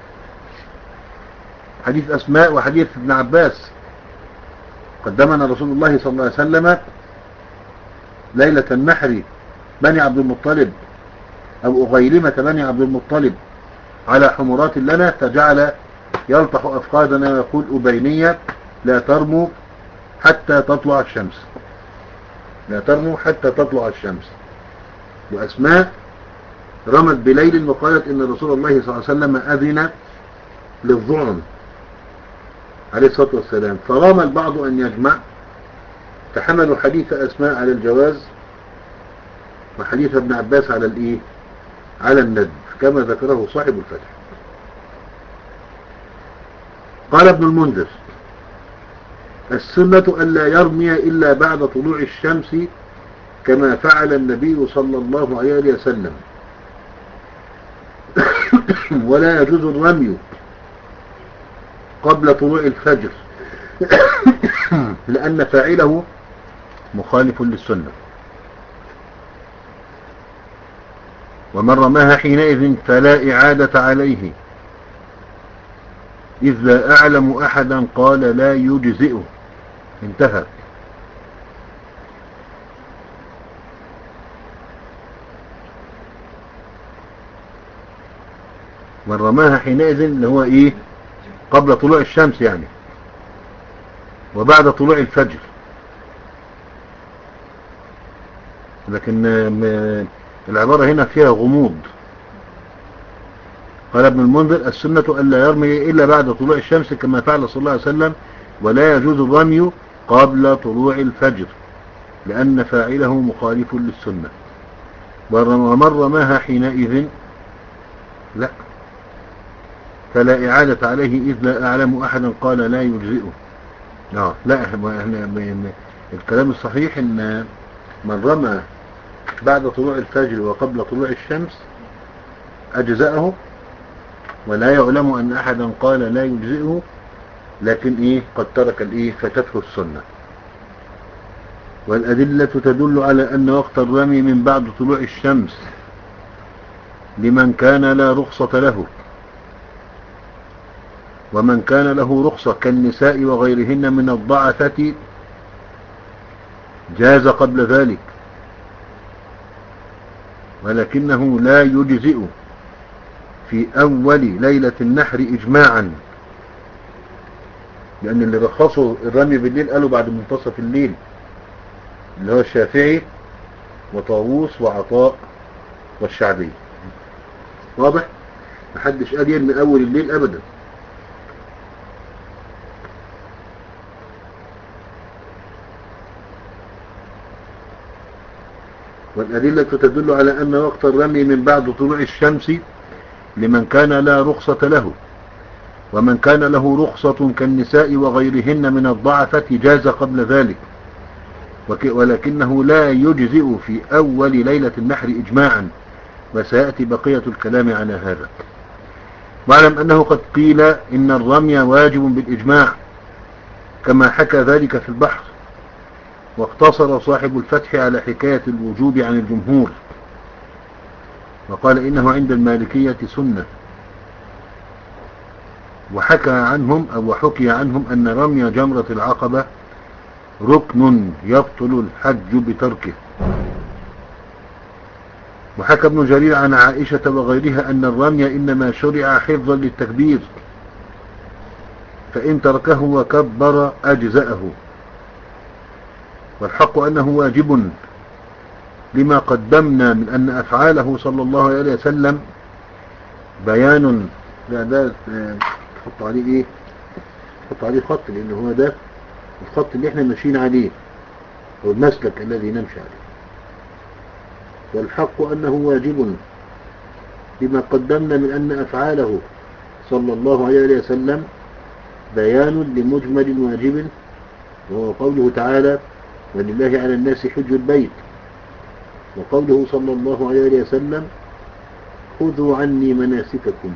حديث أسماء وحديث ابن عباس. قدمنا رسول الله صلى الله عليه وسلم ليلة النحر بني عبد المطلب أو أغيلمة بني عبد المطلب على حمرات لنا فجعل يلطح أفقادنا ويقول أبينية لا ترموا حتى تطلع الشمس لا ترموا حتى تطلع الشمس. وأسماء رمت بليل وقالت إن رسول الله صلى الله عليه وسلم أذن للظعن عليه الصلاة والسلام فرام البعض أن يجمع فحملوا حديث أسماء على الجواز وحديث ابن عباس على الإيه على الندب كما ذكره صاحب الفتح. قال ابن المنذر السنة ألا يرمي إلا بعد طلوع الشمس كما فعل النبي صلى الله عليه وسلم ولا يجوز الرمي قبل طلوع الفجر لأن فاعله مخالف للسنة. ومن رماها حينئذ فلا إعادة عليه إذ لا أعلم أحدا قال لا يجزئه انتهى. من رماها حينئذ اللي هو إيه قبل طلوع الشمس يعني وبعد طلوع الفجر لكن العبارة هنا فيها غموض. قال ابن المنذر السنة ألا يرمي إلا بعد طلوع الشمس كما فعل صلى الله عليه وسلم ولا يجوز الرمي قبل طلوع الفجر لأن فاعله مخالف للسنة. ومن رماها حينئذ لا فلا إعادة عليه إذ لا أعلم أحدا قال لا يجزئه. آه لا الكلام الصحيح إن من رمى بعد طلوع الفجر وقبل طلوع الشمس أجزأه ولا يعلم أن أحدا قال لا يجزئه لكن إيه قد ترك الإيه فتته السنة. والأدلة تدل على أن وقت الرمي من بعد طلوع الشمس لمن كان لا رخصة له ومن كان له رخصة كالنساء وغيرهن من الضعفة جاز قبل ذلك ولكنه لا يجزئ في أول ليلة النحر إجماعا لأن اللي رخصوا الرمي بالليل قالوا بعد منتصف الليل اللي هو الشافعي وطاووس وعطاء والشعبي. واضح محدش قال يرمي أول الليل أبدا. والأدلة تدل على أن وقت الرمي من بعد طلوع الشمس لمن كان لا رخصة له ومن كان له رخصة كالنساء وغيرهن من الضعفة جاز قبل ذلك ولكنه لا يجزئ في أول ليلة النحر إجماعا وسيأتي بقية الكلام على هذا. واعلم أنه قد قيل إن الرمي واجب بالإجماع كما حكى ذلك في البحر واقتصر صاحب الفتح على حكاية الوجوب عن الجمهور وقال إنه عند المالكية سنة. وحكى عنهم أو حكي عنهم أن رمي جمرة العقبة ركن يبطل الحج بتركه. وحكى ابن جرير عن عائشة وغيرها أن الرمي إنما شرع حفظا للتكبير فإن تركه وكبر أجزأه والحق أنه واجب لما قدمنا من أن أفعاله صلى الله عليه وسلم بيان. لا ده تحط عليه ايه، تحط عليه خط، لأن هو ده الخط اللي احنا ماشيين عليه والمسلك الذي نمشي عليه. والحق أنه واجب لما قدمنا من أن أفعاله صلى الله عليه وسلم بيان لمجمل واجب، وهو قوله تعالى ولله على الناس حج البيت، وقوله صلى الله عليه وسلم خذوا عني مناسككم.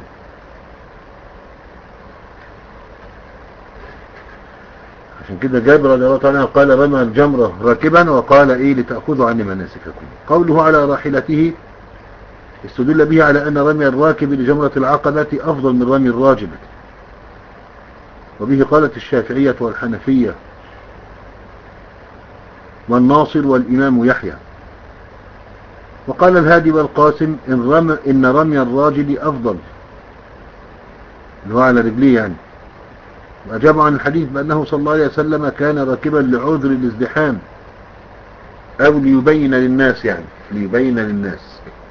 عشان كده جابر رضي الله تعالى قال رمى الجمرة راكبا، وقال ايه لتأخذوا عني مناسككم. قوله على راحلته استدل به على أن رمي الراكب لجمرة العقبة أفضل من رمي الراجل، وبه قالت الشافعية والحنفية والناصر والإمام يحيى. وقال الهادي والقاسم إن رمي, إن رمي الراجل أفضل، اللي هو على رجليه يعني. وأجاب عن الحديث بأنه صلى الله عليه وسلم كان راكبا لعذر الازدحام، أو ليبين للناس، يعني ليبين للناس.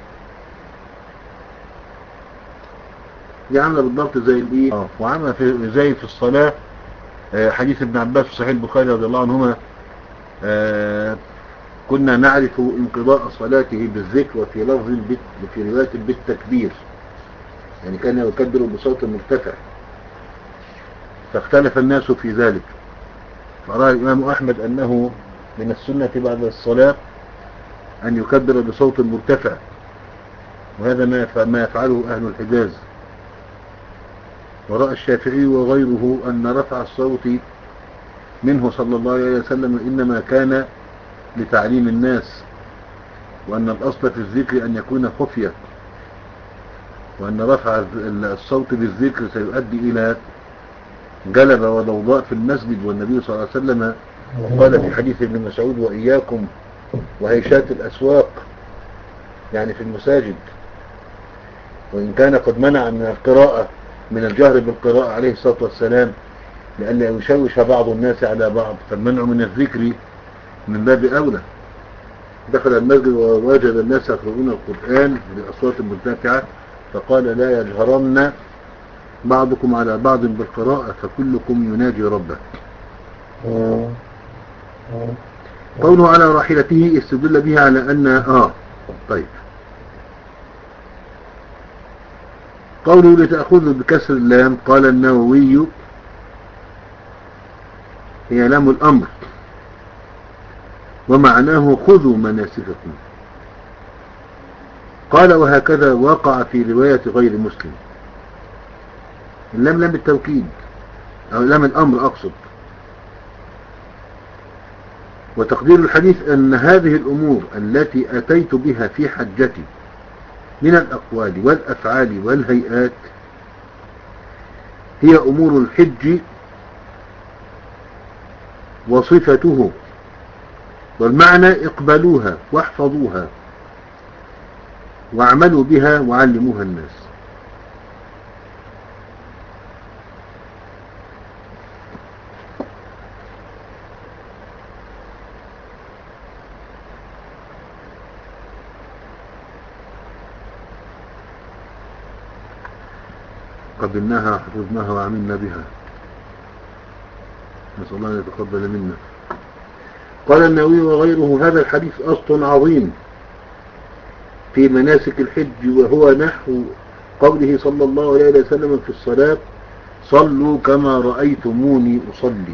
دي عامله بالضبط زي الايه اه وعامله في زي في الصلاه. آه حديث ابن عباس في صحيح البخاري رضي الله عنهما، آه كنا نعرف انقضاء صلاته بالذكر، وفي لفظ البت في روايه بالتكبير، يعني كان يكبر بصوت مرتفع، فاختلف الناس في ذلك. فرأى الإمام أحمد أنه من السنة بعد الصلاة أن يكبر بصوت مرتفع، وهذا ما يفعله أهل الحجاز. ورأى الشافعي وغيره أن رفع الصوت منه صلى الله عليه وسلم إنما كان لتعليم الناس، وأن الأصل في الذكر أن يكون خفية، وأن رفع الصوت بالذكر سيؤدي إلى جلبة وضوضاء في المسجد. والنبي صلى الله عليه وسلم قال في حديث ابن مسعود وإياكم وهيشات الأسواق، يعني في المساجد، وإن كان قد منع من القراءة من الجهر بالقراءة عليه الصلاة والسلام لألا يشوش بعض الناس على بعض، فالمنع من الذكر من باب أولى. دخل المسجد ووجد الناس يقرؤون القرآن بأصوات مرتفعة، فقال لا يجهرن بعضكم على بعض بالقراءة فكلكم يناجي ربه. قوله على راحلته استدل به على أن آه طيب قوله لتأخذ بكسر اللام، قال النووي هي لام الأمر، ومعناه خذوا مناسككم. قال وهكذا وقع في رواية غير مسلم. اللام لام التوكيد أو لام الأمر أقصد. وتقدير الحديث أن هذه الأمور التي أتيت بها في حجتي من الأقوال والأفعال والهيئات هي أمور الحج وصفته، والمعنى اقبلوها واحفظوها واعملوا بها وعلموها الناس. قبلناها حفظناها وعملنا بها، نسأل الله أن يتقبل منا. قال النووي وغيره هذا الحديث أصل عظيم في مناسك الحج، وهو نحو قوله صلى الله عليه وسلم في الصلاة صلوا كما رأيتموني أصلي.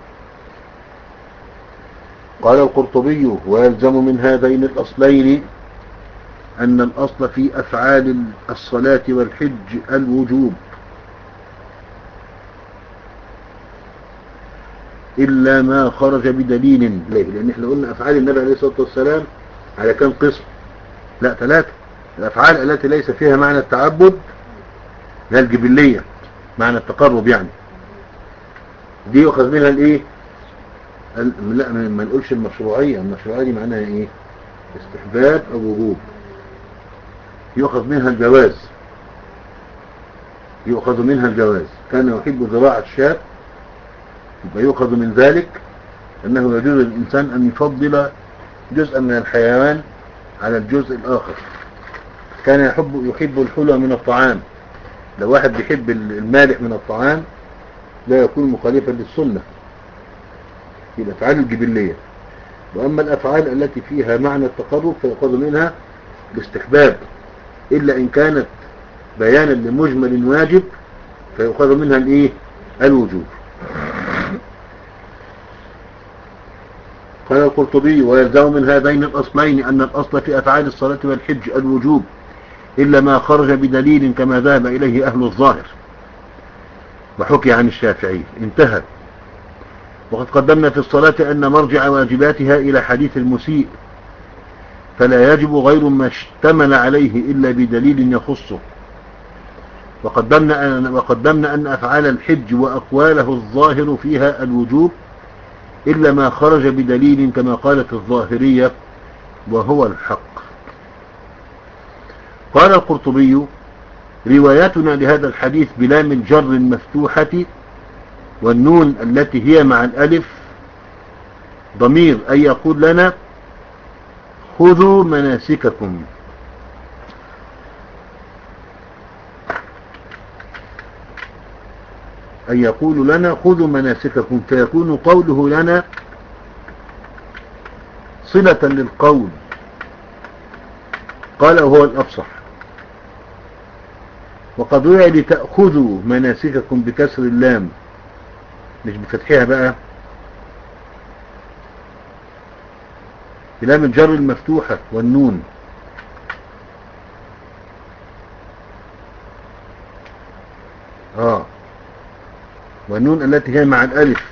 قال القرطبي ويلزم من هذين الأصلين أن الأصل في أفعال الصلاة والحج الوجوب، إلا ما خرج بدليل ليه، لأن احنا قلنا أفعال النبي عليه الصلاة والسلام على كم قسم؟ لا ثلاثة. الأفعال التي ليس فيها معنى التعبد هي الجبلية، معنى التقرب يعني، دي يؤخذ منها الايه؟ لا ما نقولش المشروعية، المشروعية دي معناها ايه؟ استحباب أو وجوب. يؤخذ منها الجواز، يؤخذ منها الجواز. كان يحب ذراع الشاة، يبقى يؤخذ من ذلك أنه يجوز للإنسان أن يفضل جزءا من الحيوان على الجزء الآخر. كان يحب يحب الحلوى من الطعام، لو واحد بيحب المالح من الطعام لا يكون مخالفا للسنة في الأفعال الجبلية. وأما الأفعال التي فيها معنى التقرب فيأخذ منها باستحباب، إلا إن كانت بيانا لمجمل واجب فيأخذ منها الإيه؟ الوجوب. قال القرطبي: ويلزم من هذين الأصلين أن الأصل في أفعال الصلاة والحج الوجوب إلا ما خرج بدليل كما ذهب إليه أهل الظاهر وحكي عن الشافعي. انتهى. وقد قدمنا في الصلاة أن مرجع واجباتها إلى حديث المسيء، فلا يجب غير ما اشتمل عليه إلا بدليل يخصه. وقدمنا أن, وقدمنا أن أفعال الحج وأقواله الظاهر فيها الوجوب إلا ما خرج بدليل كما قالت الظاهرية وهو الحق. قال القرطبي: رواياتنا لهذا الحديث بلام الجر المفتوحة والنون التي هي مع الألف ضمير أن يقول لنا خذوا مناسككم، أن يقول لنا خذوا مناسككم، فيكون قوله لنا صلة للقول. قال وهو الأفصح. وقد روي لتأخذوا مناسككم بكسر اللام مش بفتحها بقى، بلام الجر المفتوحة والنون. آه والنون التي هي مع الألف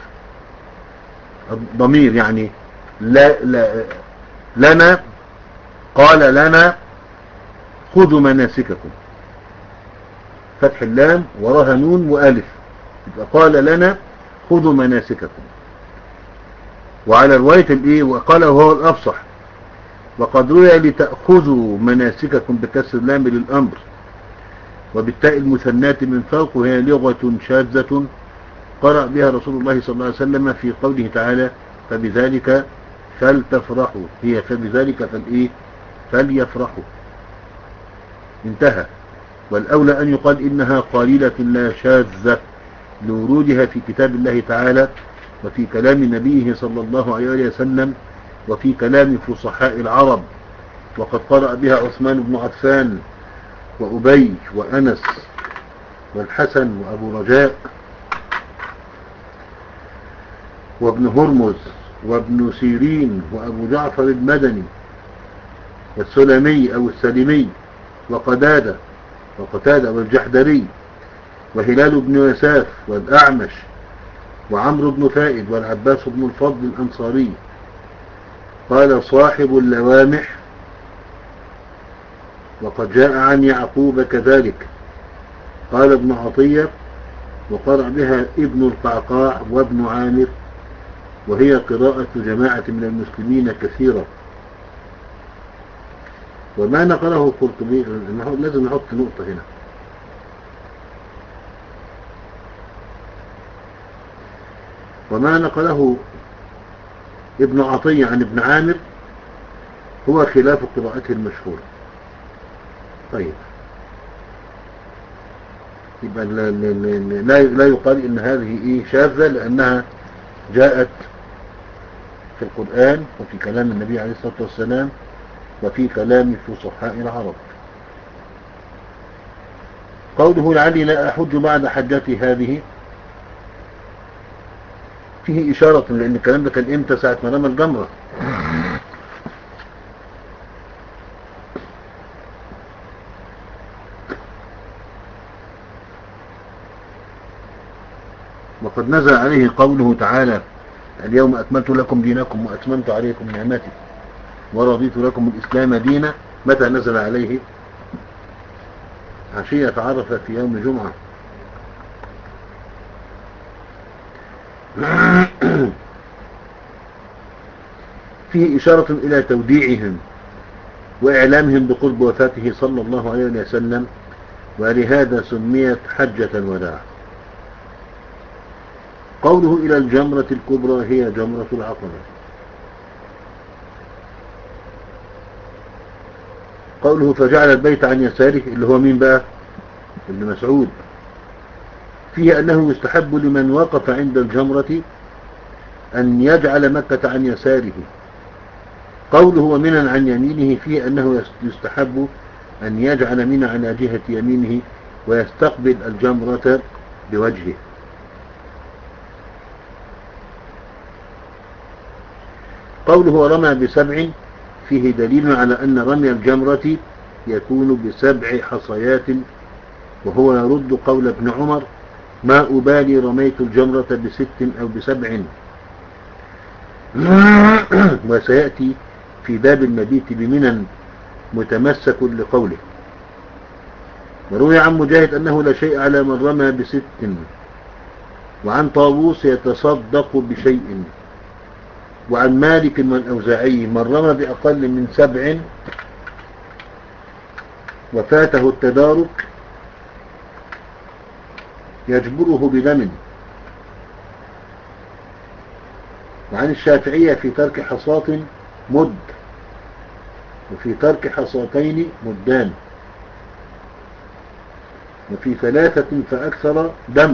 ضمير، يعني لا لا لنا، قال لنا خذوا مناسككم، فتح اللام وراها نون وألف، يبقى قال لنا خذوا مناسككم. وعلى رواية الايه وقال وهو الأفصح. وقد روي لتأخذوا مناسككم بكسر اللام للأمر وبالتاء المثناة من فوق، وهي لغة شاذة قرأ بها رسول الله صلى الله عليه وسلم في قوله تعالى فبذلك فلتفرحوا، هي فبذلك فالإيه فليفرحوا. انتهى. والأولى أن يقال إنها قليلة لا شاذة لورودها في كتاب الله تعالى وفي كلام نبيه صلى الله عليه وسلم وفي كلام فصحاء العرب. وقد قرأ بها عثمان بن عفان وأبي وأنس والحسن وأبو رجاء وابن هرمز وابن سيرين وأبو جعفر المدني والسلمي أو السلمي وقتادة وقتادة والجحدري وهلال بن يساف والأعمش وعمرو بن فائد والعباس بن الفضل الأنصاري. قال صاحب اللوامح وقد جاء عن يعقوب كذلك. قال ابن عطية وقرأ بها ابن القعقاع وابن عامر، وهي قراءة جماعة من المسلمين كثيرة. وما نقله القرطبي، لازم نحط نقطة هنا، وما نقله ابن عطية عن ابن عامر هو خلاف قراءته المشهورة. طيب يبقى لا, لا, لا يقال ان هذه ايه شاذة، لانها جاءت في القرآن وفي كلام النبي عليه الصلاة والسلام وفي كلام فصحاء العرب. قوله لعلي لا أحج بعد حجتي هذه فيه إشارة، لأن الكلام ده كان إمتى؟ ساعة ما رمى الجمرة. وقد نزل عليه قوله تعالى اليوم أكملت لكم دينكم وأتممت عليكم نعمتي ورضيت لكم الإسلام دينا. متى نزل عليه؟ عشية عرفة في يوم الجمعة. فيه إشارة إلى توديعهم وإعلامهم بقرب وفاته صلى الله عليه وسلم، ولهذا سميت حجة الوداع. قوله إلى الجمرة الكبرى هي جمرة العقبة. قوله فجعل البيت عن يساره اللي هو مين بقى؟ ابن مسعود. فيه أنه يستحب لمن وقف عند الجمرة أن يجعل مكة عن يساره. قوله ومنى عن يمينه فيه أنه يستحب أن يجعل منى على جهة يمينه ويستقبل الجمرة بوجهه. قوله ورمى بسبع فيه دليل على أن رمي الجمرة يكون بسبع حصيات، وهو يرد قول ابن عمر ما أبالي رميت الجمرة بست أو بسبع. وسيأتي في باب المبيت بمنى متمسك لقوله. وروي عن مجاهد أنه لا شيء على من رمى بست، وعن طاووس يتصدق بشيء، وعن مالك والأوزاعي من رمى بأقل من سبع وفاته التدارك يجبره بدم. وعن الشافعية في ترك حصاة مد، وفي ترك حصاتين مدان، وفي ثلاثة فأكثر دم.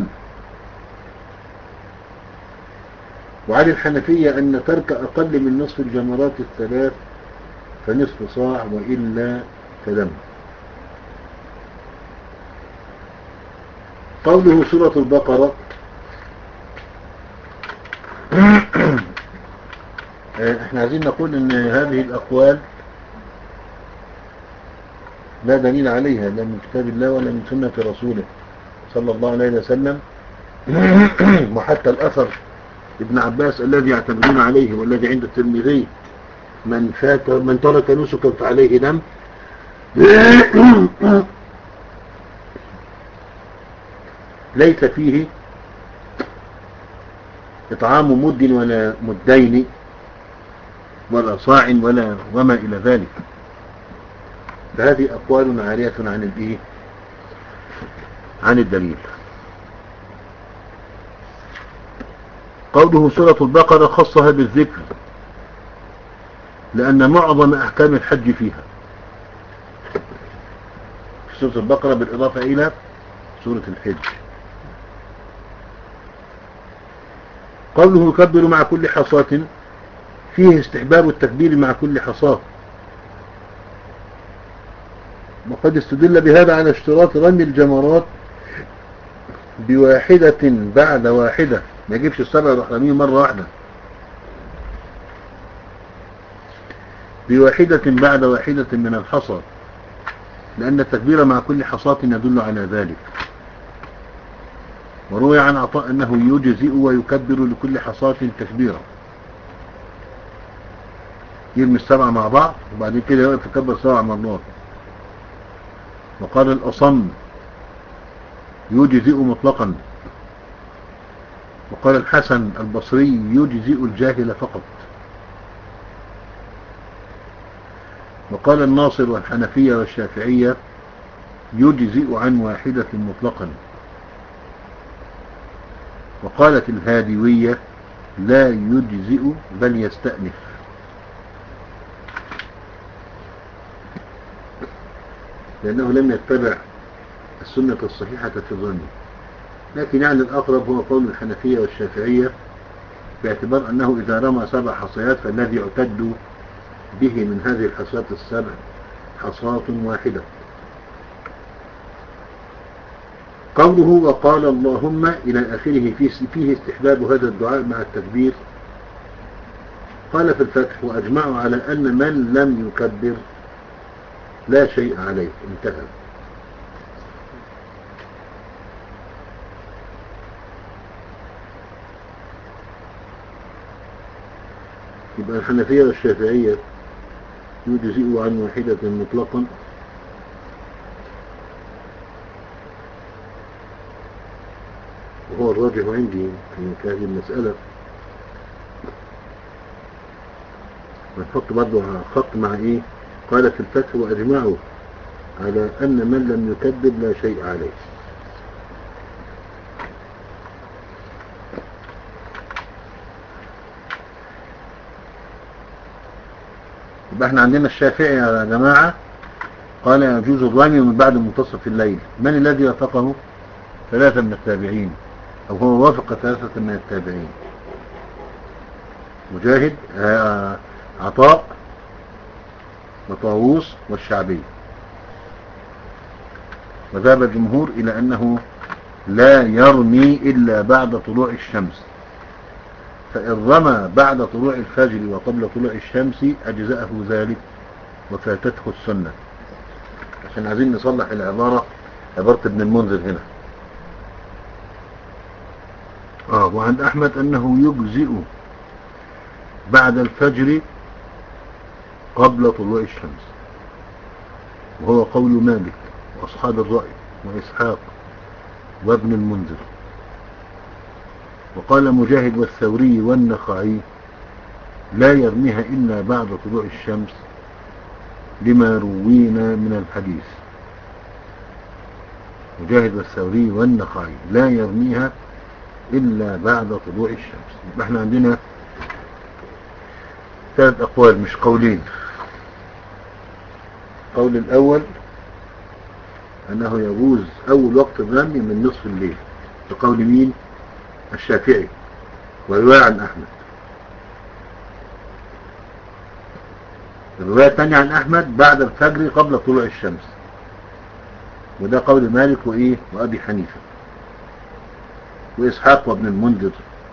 وعن الحنفية أن ترك أقل من نصف الجمرات الثلاث فنصف صاع وإلا فدم. قوله سورة البقرة احنا عايزين نقول ان هذه الأقوال لا دليل عليها لا من كتاب الله ولا من سنة رسوله صلى الله عليه وسلم. وحتى الأثر ابن عباس الذي يعتمدون عليه والذي عند الترمذي من فات من ترك نسكا فعليه دم، ليس فيه إطعام مد ولا مدين ولا صاع ولا وما إلى ذلك. فهذه أقوال عارية عن الإيه عن الدليل. قوله سورة البقرة خصها بالذكر لأن معظم أحكام الحج فيها في سورة البقرة بالإضافة إلى سورة الحج. قوله يكبر مع كل حصاة فيه استحباب التكبير مع كل حصاة، وقد استدل بهذا على اشتراط رمي الجمرات بواحدة بعد واحدة، ما يجيبش السبع الرحمين مرة واحدة، بواحدة بعد واحدة من الحصى، لأن التكبير مع كل حصاة يدل على ذلك. وروي عن عطاء أنه يجزئ ويكبر لكل حصاة تكبيرا، يرمي السبع مع بعض وبعدين كده يقف يكبر سبع مرات. وقال الأصم يجزئ مطلقا، وقال الحسن البصري يجزئ الجاهل فقط، وقال الناصر والحنفية والشافعية يجزئ عن واحدة مطلقا، وقالت الهادوية لا يجزئ بل يستأنف. لأنه لم يتبع السنة الصحيحة في ظنه. لكن يعني الأقرب هو قول الحنفية والشافعية باعتبار أنه إذا رمى سبع حصيات فالذي يعتد به من هذه الحصيات السبع حصاة واحدة. قوله وقال اللهم إلى آخره فيه استحباب هذا الدعاء مع التكبير. قال في الفتح وأجمعوا على أن من لم يكبر لا شيء عليه، انتهى. يبقى الحنفية والشافعية يجزئوا عن واحدة مطلقا، وهو الراجح عندي في هذه المسألة. ونحط برضو خط مع ايه؟ قال في الفتح وأجمعوا على أن من لم يكذب لا شيء عليه. يبقى احنا عندنا الشافعي يا جماعة قال يجوز الرمي من بعد منتصف الليل. من الذي وافقه؟ ثلاثة من التابعين، أو هو وافق ثلاثة من التابعين: مجاهد، آه، عطاء، وطاووس، والشعبي. وذهب الجمهور إلى أنه لا يرمي إلا بعد طلوع الشمس، فإن رمى بعد طلوع الفجر وقبل طلوع الشمس أجزأه ذلك وفاتته السنة. عشان عايزين نصلح العبارة، عبارة ابن المنذر هنا. آه وعند أحمد أنه يجزئ بعد الفجر قبل طلوع الشمس، وهو قول مالك وأصحاب الرأي وإسحاق وابن المنذر. وقال مجاهد والثوري والنخعي لا يرميها إلا بعد طلوع الشمس لما روينا من الحديث. مجاهد والثوري والنخعي لا يرميها إلا بعد طلوع الشمس. يبقى احنا عندنا ثلاث أقوال مش قولين. القول الأول أنه يجوز أول وقت الرمي من نصف الليل، بقول مين؟ الشافعي، ورواية عن أحمد. الرواية الثانية عن أحمد بعد الفجر قبل طلوع الشمس، وده قول مالك وإيه وأبي حنيفة وإسحاق وابن المنذر.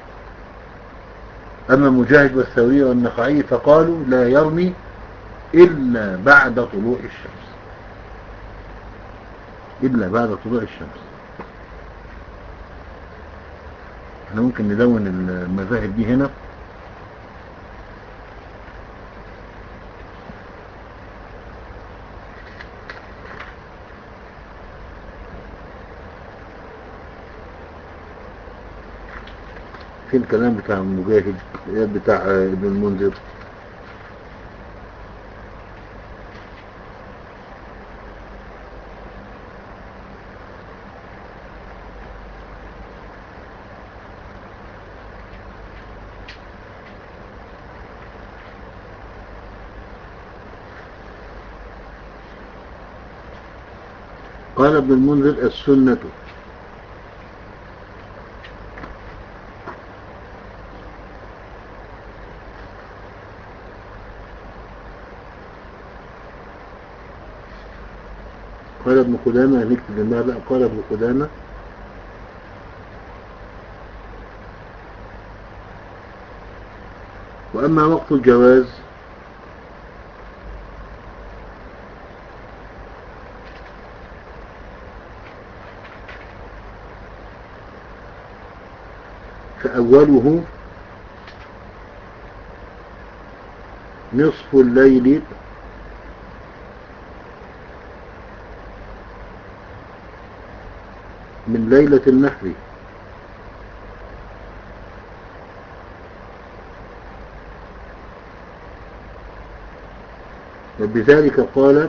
أما مجاهد والثوري والنخعي فقالوا لا يرمي إلا بعد طلوع الشمس، إلا بعد طلوع الشمس. احنا ممكن ندون المذاهب دي هنا. في الكلام بتاع مجاهد بتاع ابن المنذر. قال ابن المنذر السنة قال ابن قدامة، هنكتب لما بقى قال ابن قدامة وأما وقت الجواز فأوله نصف الليل من ليلة النحر، وبذلك قالت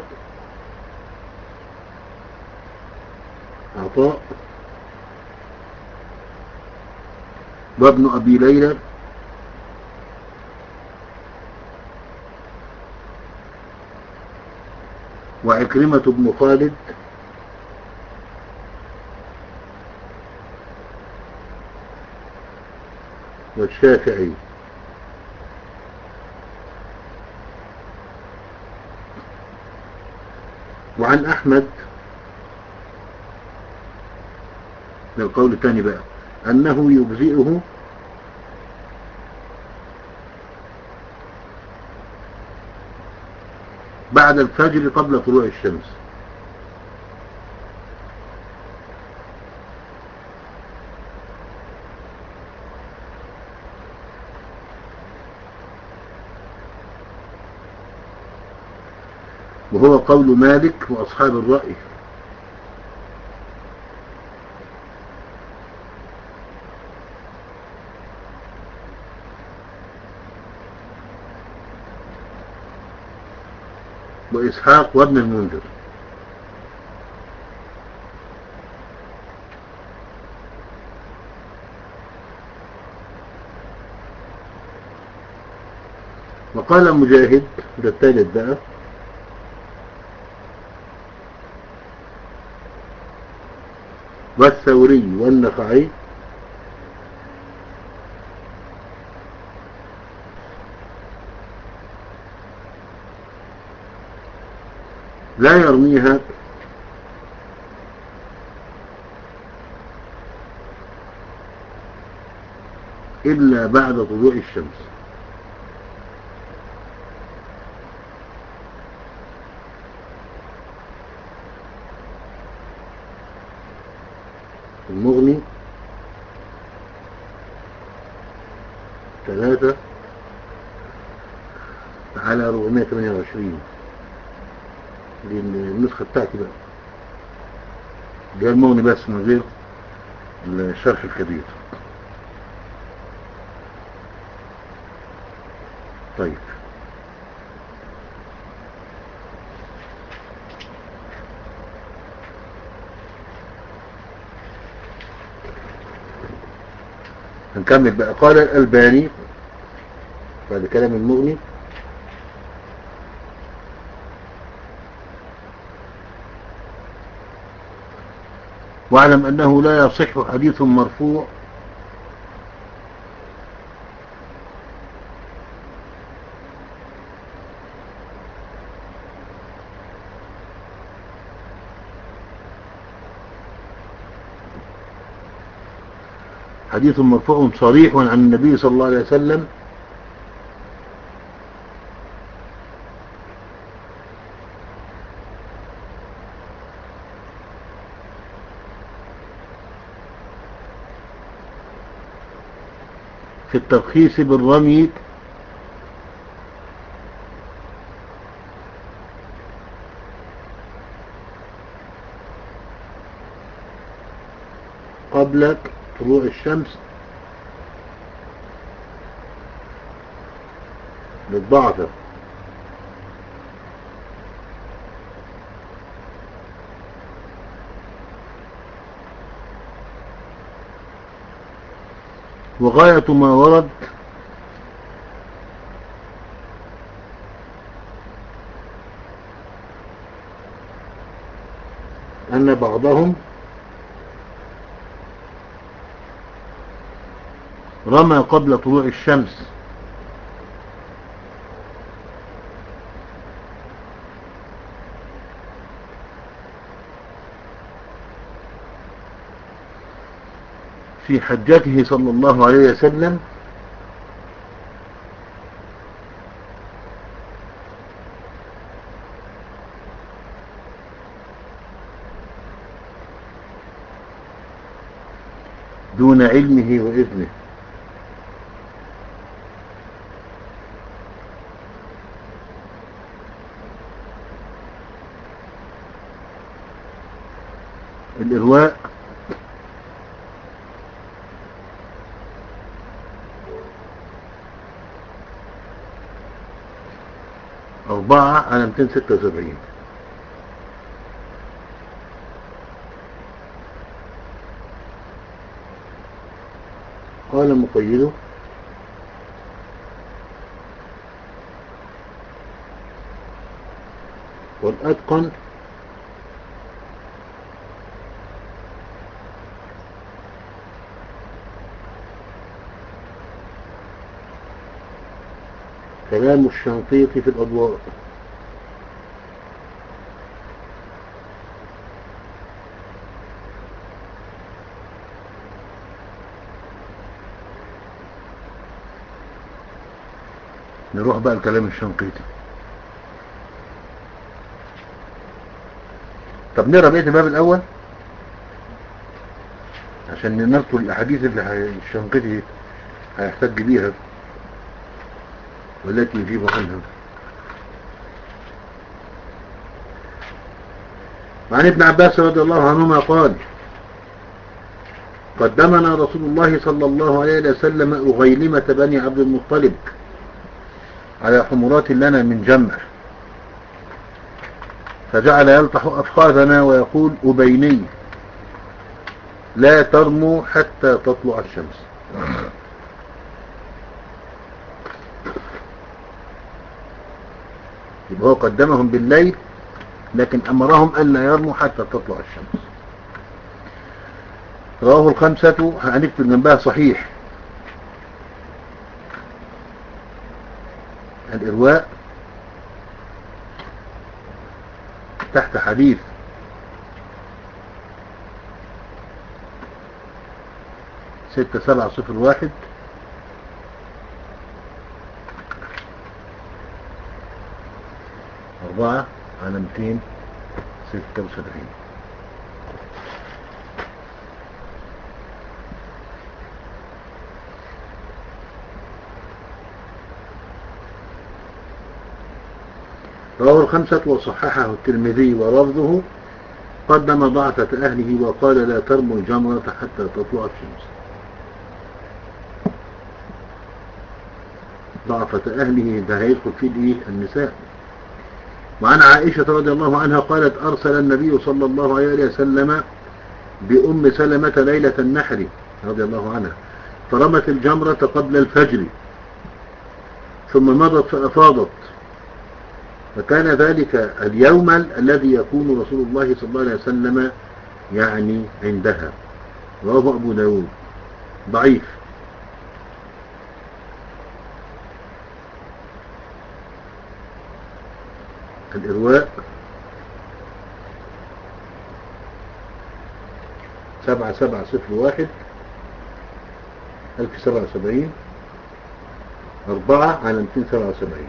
عطاء وابن أبي ليلى وعكرمة بن خالد والشافعي. وعن أحمد القول الثاني بقى أنه يجزئه بعد الفجر قبل طلوع الشمس. وهو قول مالك وأصحاب الرأي. وإسحاق وابن المنذر. وقال مجاهد، ده الثالث بقى، والثوري والنخعي لا يرميها إلا بعد طلوع الشمس. المغني ثلاثة على أربعمائة وثمانية وعشرين، دي النسخة بتاعتي بقى، ده المغني بس من غير الشرح الكبير. طيب هنكمل بقى. قال الألباني بعد كلام المغني: واعلم أنه لا يصح حديث مرفوع حديث مرفوع صريح عن النبي صلى الله عليه وسلم في الترخيص بالرمي قبل طلوع الشمس للضعف، وغاية ما ورد أن بعضهم رمى قبل طلوع الشمس في حجته صلى الله عليه وسلم دون علمه وإذنه. الإرواء أربعة على مئتين وستة وسبعين. قال مقيده: والأتقن كلام الشنقيطي في الأضواء. نروح بقى الكلام الشنقيطي. طب نقرأ بقية الباب الأول عشان نذكر الأحاديث اللي الشنقيطي هيحتج بيها والتي يجيب عنها. وعن ابن عباس رضي الله عنهما قال: قدمنا رسول الله صلى الله عليه وسلم أغيلمة بني عبد المطلب على حمرات لنا من جمع، فجعل يلطح أفخاذنا ويقول: أبيني لا ترموا حتى تطلع الشمس. يبقى هو قدمهم بالليل، لكن أمرهم أن لا يرموا حتى تطلع الشمس. رواه الخمسة، هنكتب جنبها صحيح. الإرواء تحت حديث ستة سبعة صفر واحد أربعة على مئتين ستة وسبعين. رواه الخمسة وصححه الترمذي ولفظه قدم ضعفة أهله وقال لا ترموا الجمرة حتى تطلع الشمس. ضعفة أهله ده هيدخل فيه الإيه؟ النساء. وعن عائشة رضي الله عنها قالت أرسل النبي صلى الله عليه وسلم بأم سلمة ليلة النحر رضي الله عنها فرمت الجمرة قبل الفجر ثم مضت فأفاضت، فكان ذلك اليوم الذي يكون رسول الله صلى الله عليه وسلم يعني عندها. رواه أبو داود. ضعيف. الإرواء سبعة سبعة صفر واحد ألف سبعة وسبعين أربعة على مئتين سبعة وسبعين.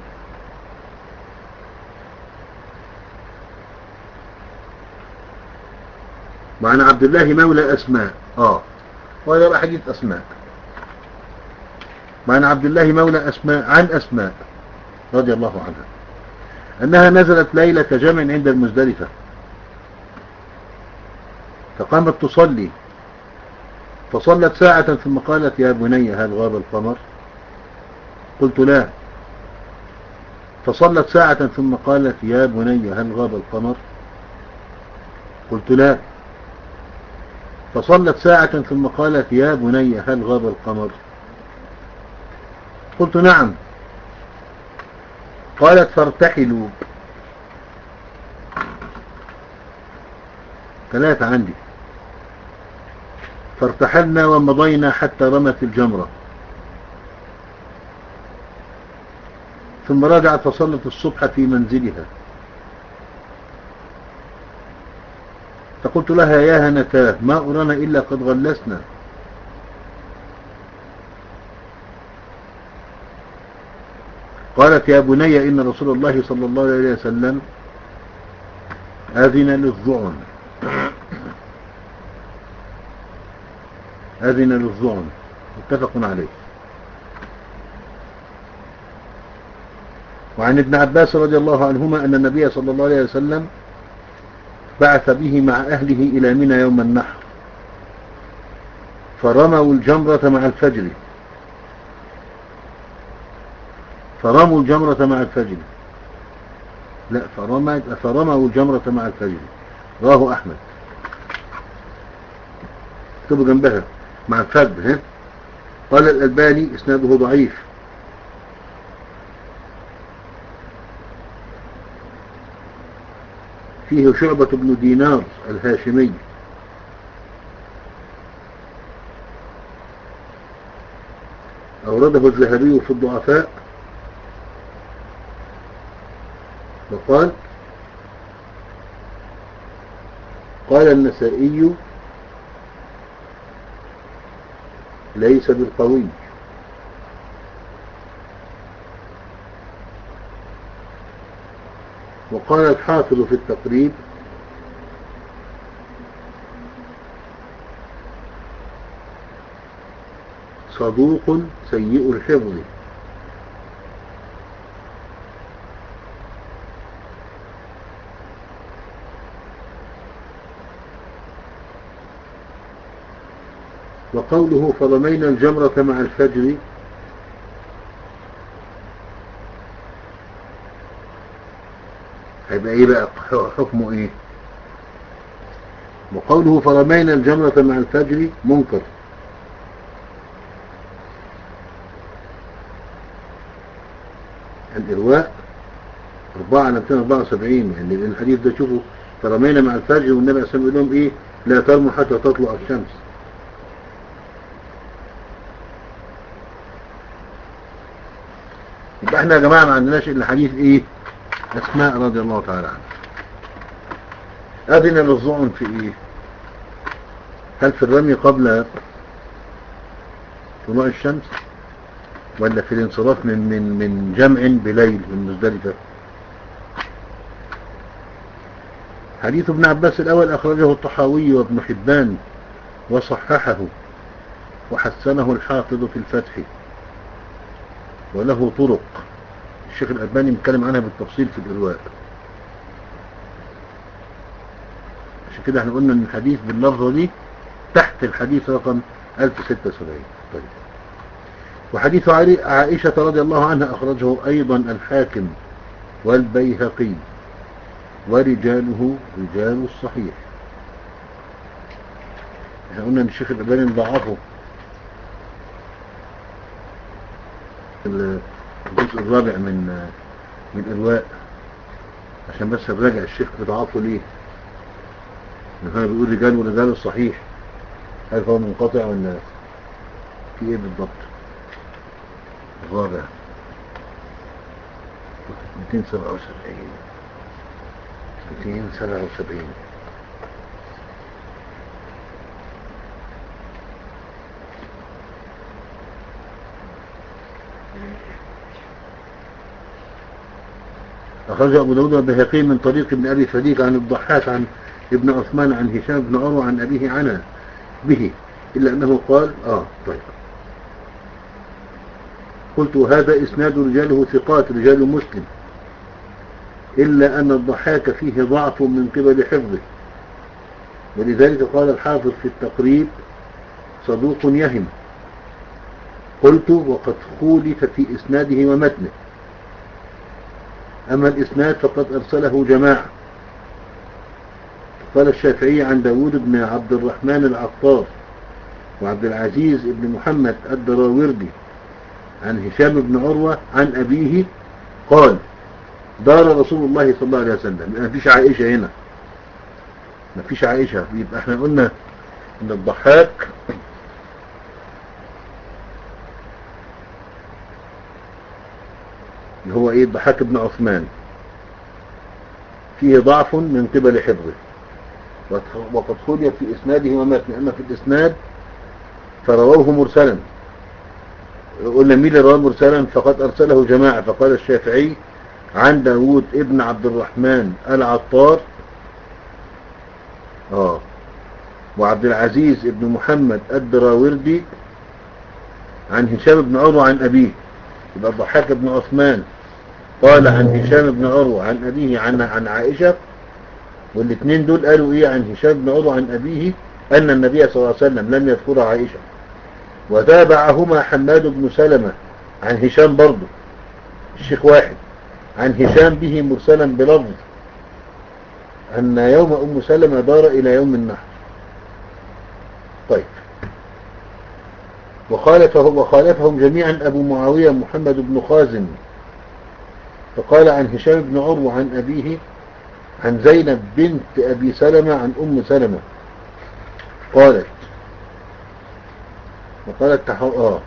وعن عبد الله مولى أسماء آه وهذا بقى حديث أسماء. وعن عبد الله مولى أسماء عن أسماء رضي الله عنها أنها نزلت ليلة جمع عند المزدلفة فقامت تصلي فصلت ساعة ثم قالت يا بني هل غاب القمر؟ قلت لا. فصلت ساعة ثم قالت يا بني هل غاب القمر؟ قلت لا. فصلت ساعة ثم قالت يا بني هل غاب القمر؟ قلت نعم. قالت فارتحلوا. ثلاثة عندي. فارتحلنا ومضينا حتى رمت الجمرة ثم رجعت فصلت الصبح في منزلها فقلت لها يا هنتاه ما أرانا إلا قد غلسنا. قالت يا بني إن رسول الله صلى الله عليه وسلم أذن للظعن أذن للظعن متفق عليه. وعن ابن عباس رضي الله عنهما أن النبي صلى الله عليه وسلم بعث به مع أهله إلى منى يوم النحر فرموا الجمرة مع الفجر فرموا الجمرة مع الفجر لا فرموا, فرموا الجمرة مع الفجر. رواه أحمد. اكتبوا جنبها مع الفجر. ها؟ قال الألباني إسناده ضعيف. فيه شعبة بن دينار الهاشمي أورده الذهبي في الضعفاء وقال قال النسائي ليس بالقوي. وقال الحافظ في التقريب صدوق سيء الحفظ. وقوله فرمينا الجمرة مع الفجر هيبقى ايه بقى حكمه ايه؟ وقوله فرمينا الجمرة مع الفجر منكر. الإرواء أربعة على مئتين وأربعة وسبعين. يعني الحديث ده شوفوا، فرمينا مع الفجر والنبي عليه الصلاة والسلام يقول لهم إيه؟ لا ترموا حتى تطلع الشمس. يبقى احنا يا جماعة ما عندناش إلا حديث إيه؟ أسماء رضي الله تعالى عنها. أذن للظعن في إيه؟ هل في الرمي قبل طلوع الشمس ولا في الانصراف من من من جمع بليل من مزدلفة؟ حديث ابن عباس الأول أخرجه الطحاوي وابن حبان وصححه وحسنه الحافظ في الفتح وله طرق. الشيخ الألباني متكلم عنها بالتفصيل في الإرواء. عشان كده احنا قلنا ان الحديث باللفظة دي تحت الحديث رقم ألف وستة وسبعين. طيب. وحديث عائشة رضي الله عنها أخرجه أيضا الحاكم والبيهقي ورجاله رجال الصحيح. احنا قلنا ان الشيخ الألباني ضعفه الجزء الرابع من من الإرواء، عشان بس نراجع الشيخ بضعفه ليه. هنا بيقول رجال ورجال الصحيح، هل هو منقطع ولا في ايه بالضبط؟ الرابع مئتين وسبعة وسبعين مئتين وسبعة وسبعين. أخرج أبو داود والبيهقي من طريق ابن أبي فريق عن الضحاك عن ابن عثمان عن هشام بن عروة عن أبيه عنه به، إلا أنه قال آه طيب. قلت هذا إسناد رجاله ثقات رجال مسلم، إلا أن الضحاك فيه ضعف من قبل حفظه، ولذلك قال الحافظ في التقريب صدوق يهم. قلت وقد خولف في إسناده ومتنه، أما الإسناد فقد أرسله جماعة. قال الشافعي عن داود بن عبد الرحمن العطار وعبد العزيز بن محمد الدراوردي عن هشام بن عروة عن أبيه قال دار رسول الله صلى الله عليه وسلم. ما فيش عائشة هنا، ما فيش عائشة. يبقى احنا قلنا ان الضحاك اللي هو ايه الضحاك بن عثمان فيه ضعف من قبل حفظه، وقد خلي في إسناده ومتن. أما في الإسناد فرواه مرسلا. قلنا مين اللي رواه مرسلا؟ فقد أرسله جماعة. فقال الشافعي عن داود ابن عبد الرحمن العطار آه وعبد العزيز ابن محمد الدراوردي عن هشام بن عروة عن أبيه. يبقى الضحاك بن عثمان قال عن هشام بن عروة عن أبيه عن عن عائشة، والاثنين دول قالوا ايه عن هشام بن عروة عن أبيه أن النبي صلى الله عليه وسلم لم يذكر عائشة. وتابعهما حماد بن سلمة عن هشام برضه، الشيخ واحد، عن هشام به مرسلا بلفظ أن يوم أم سلمة دار إلى يوم النحر. طيب. وخالفه وخالفهم جميعا أبو معاوية محمد بن خازم، فقال عن هشام بن عروة عن أبيه عن زينب بنت أبي سلمة عن أم سلمة قالت وقالت تحو... آه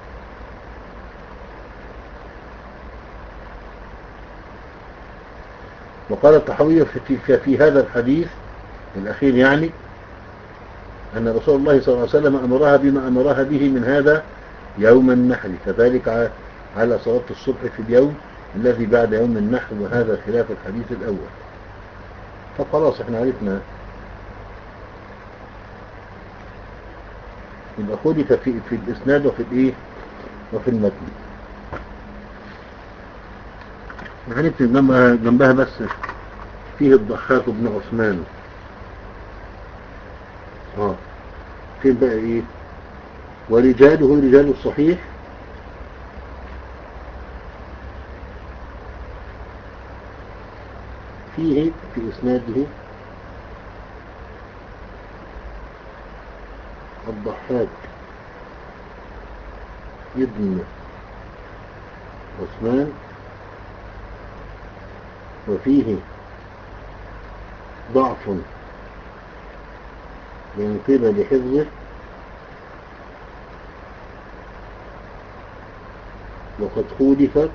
وقال الطحاوي في, في, في هذا الحديث الأخير يعني أن رسول الله صلى الله عليه وسلم أمرها بما أمرها به من هذا يوم النحر، كذلك على صلاة الصبح في اليوم الذي بعد يوم النحر، وهذا خلاف الحديث الأول. فخلاص احنا عرفنا. يبقى خلف في, في الإسناد وفي الإيه وفي المتن. عرفت جنبها, جنبها بس فيه الضحاك بن عثمان. اه فين بقى ايه ورجاله رجال الصحيح. فيه في إسناده الضحاك ابن عثمان وفيه ضعف من قبل حفظه وقد خولفت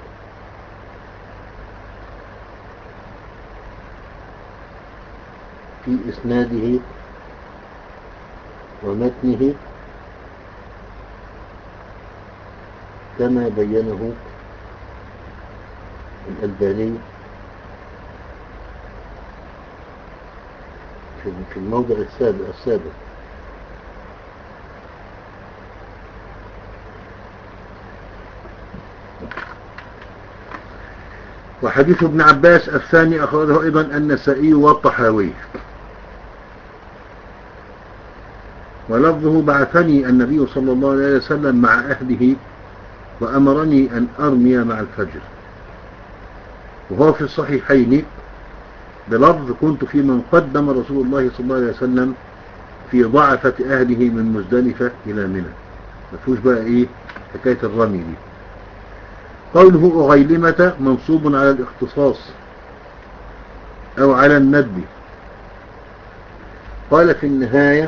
في إسناده ومتنه كما بينه الألباني في الموضع السابق السابق وحديث ابن عباس الثاني أخرجه أيضا النسائي والطحاوي، ولفظه بعثني النبي صلى الله عليه وسلم مع أهله وأمرني أن أرمي مع الفجر، وهو في الصحيحين بلفظ كنت في من قدم رسول الله صلى الله عليه وسلم في ضعفة أهله من مزدلفة إلى منى. مفهوش بقى إيه حكاية الرمي دي. قوله أغيلمة منصوب على الاختصاص أو على الندب. قال في النهاية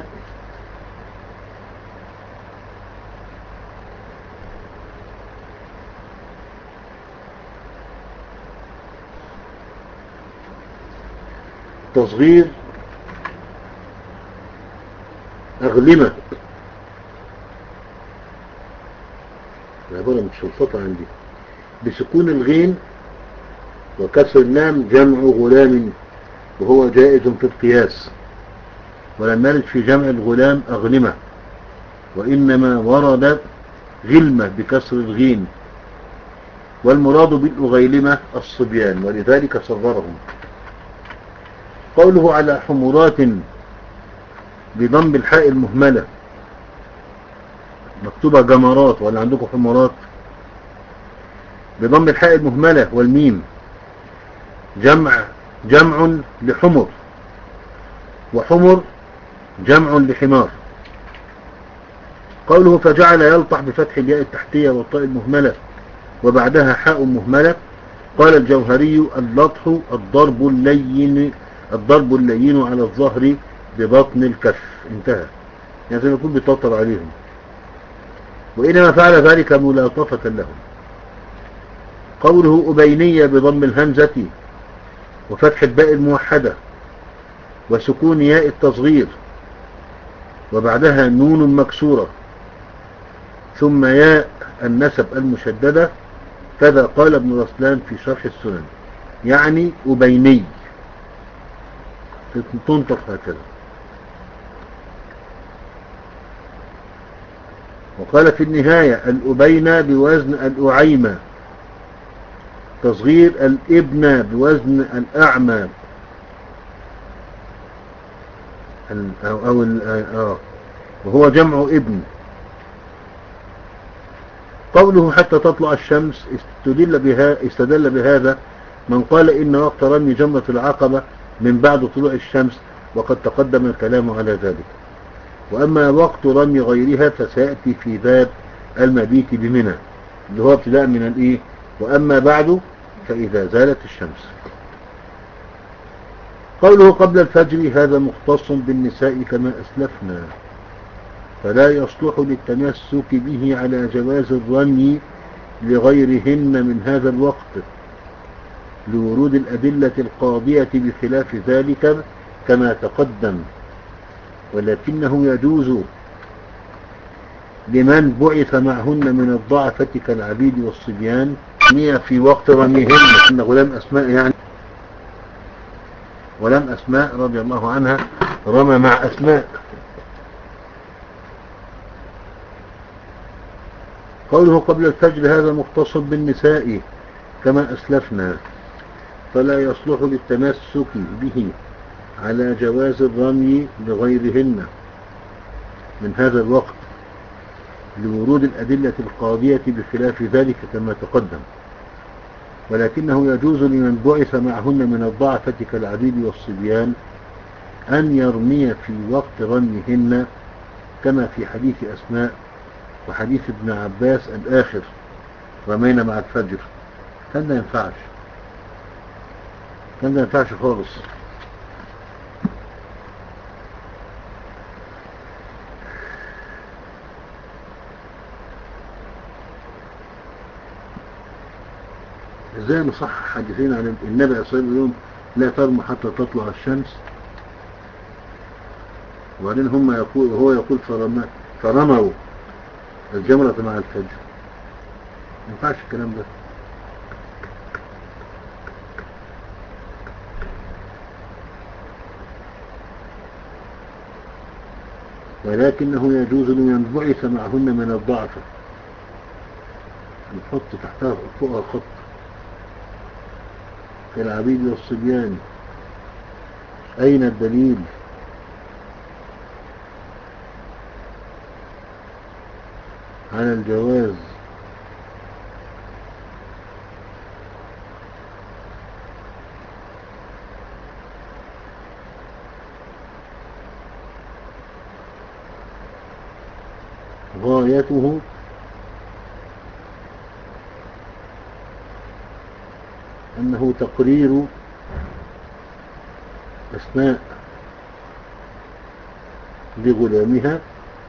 تصغير أغلمة، العبارة متشلطة عندي، بسكون الغين وكسر اللام جمع غلام، وهو جائز في القياس، ولم يرد في جمع الغلام أغلمة، وإنما ورد غلمة بكسر الغين، والمراد بالأغيلمة الصبيان، ولذلك صغرهم. قوله على حمرات بضم الحاء المهملة، مكتوبة جمرات ولا عندكم حمرات؟ بضم الحاء المهملة والميم، جمع جمع لحمر، وحمر جمع لحمار. قوله فجعل يلطح بفتح الياء التحتية والطاء المهملة وبعدها حاء مهملة. قال الجوهري اللطح الضرب اللين الضرب اللين على الظهر ببطن الكف، انتهى، يعني زي ما يكون بيطبطب عليهم، وإنما فعل ذلك ملاطفة لهم. قوله أبينية بضم الهمزة وفتح الباء الموحدة وسكون ياء التصغير وبعدها نون مكسورة ثم ياء النسب المشددة، كذا قال ابن رسلان في شرح السنن، يعني أبيني تنطق هكذا. وقال في النهاية الأبينة بوزن الأعيمة، تصغير الابن بوزن الأعمى أو, أو آه وهو جمع ابن. قوله حتى تطلع الشمس استدل بها استدل بهذا من قال إن وقت رمي جمرة العقبة من بعد طلوع الشمس، وقد تقدم الكلام على ذلك. وأما وقت رمي غيرها فسيأتي في باب المبيت بمنى اللي هو ابتداء من الإيه، وأما بعد فإذا زالت الشمس. قوله قبل الفجر هذا مختص بالنساء كما أسلفنا، فلا يصلح للتمسك به على جواز الرمي لغيرهن من هذا الوقت لورود الأدلة القاضية بخلاف ذلك كما تقدم، ولكنه يجوز لمن بعث معهن من الضعفة كالعبيد والصبيان في وقت رميهن. إن غلام أسماء يعني غلام أسماء رضي الله عنها رمى مع أسماء. قوله قبل الفجر هذا مختص بالنساء كما أسلفنا، فلا يصلح للتمسك به على جواز الرمي لغيرهن من هذا الوقت لورود الأدلة القاضية بخلاف ذلك كما تقدم، ولكنه يجوز لمن بعث معهن من الضعفة كالعبيد والصبيان أن يرمي في وقت رميهن كما في حديث أسماء وحديث ابن عباس الآخر رمينا مع الفجر، كان لا ينفعش. كان ده ما ينفعش خالص. ازاي نصحح حديثين عن النبي عليه الصلاة والسلام لا ترموا حتى تطلع الشمس، وبعدين هم يقول هو يقول فرما فرموا الجمرة مع الفجر؟ ما ينفعش الكلام ده. ولكنه يجوز لمن بعث معهن من الضعف نحط تحتها فوقها خط كالعبيد والصبيان. أين الدليل؟ على الجواز. غايته أنه تقرير أسماء لغلامها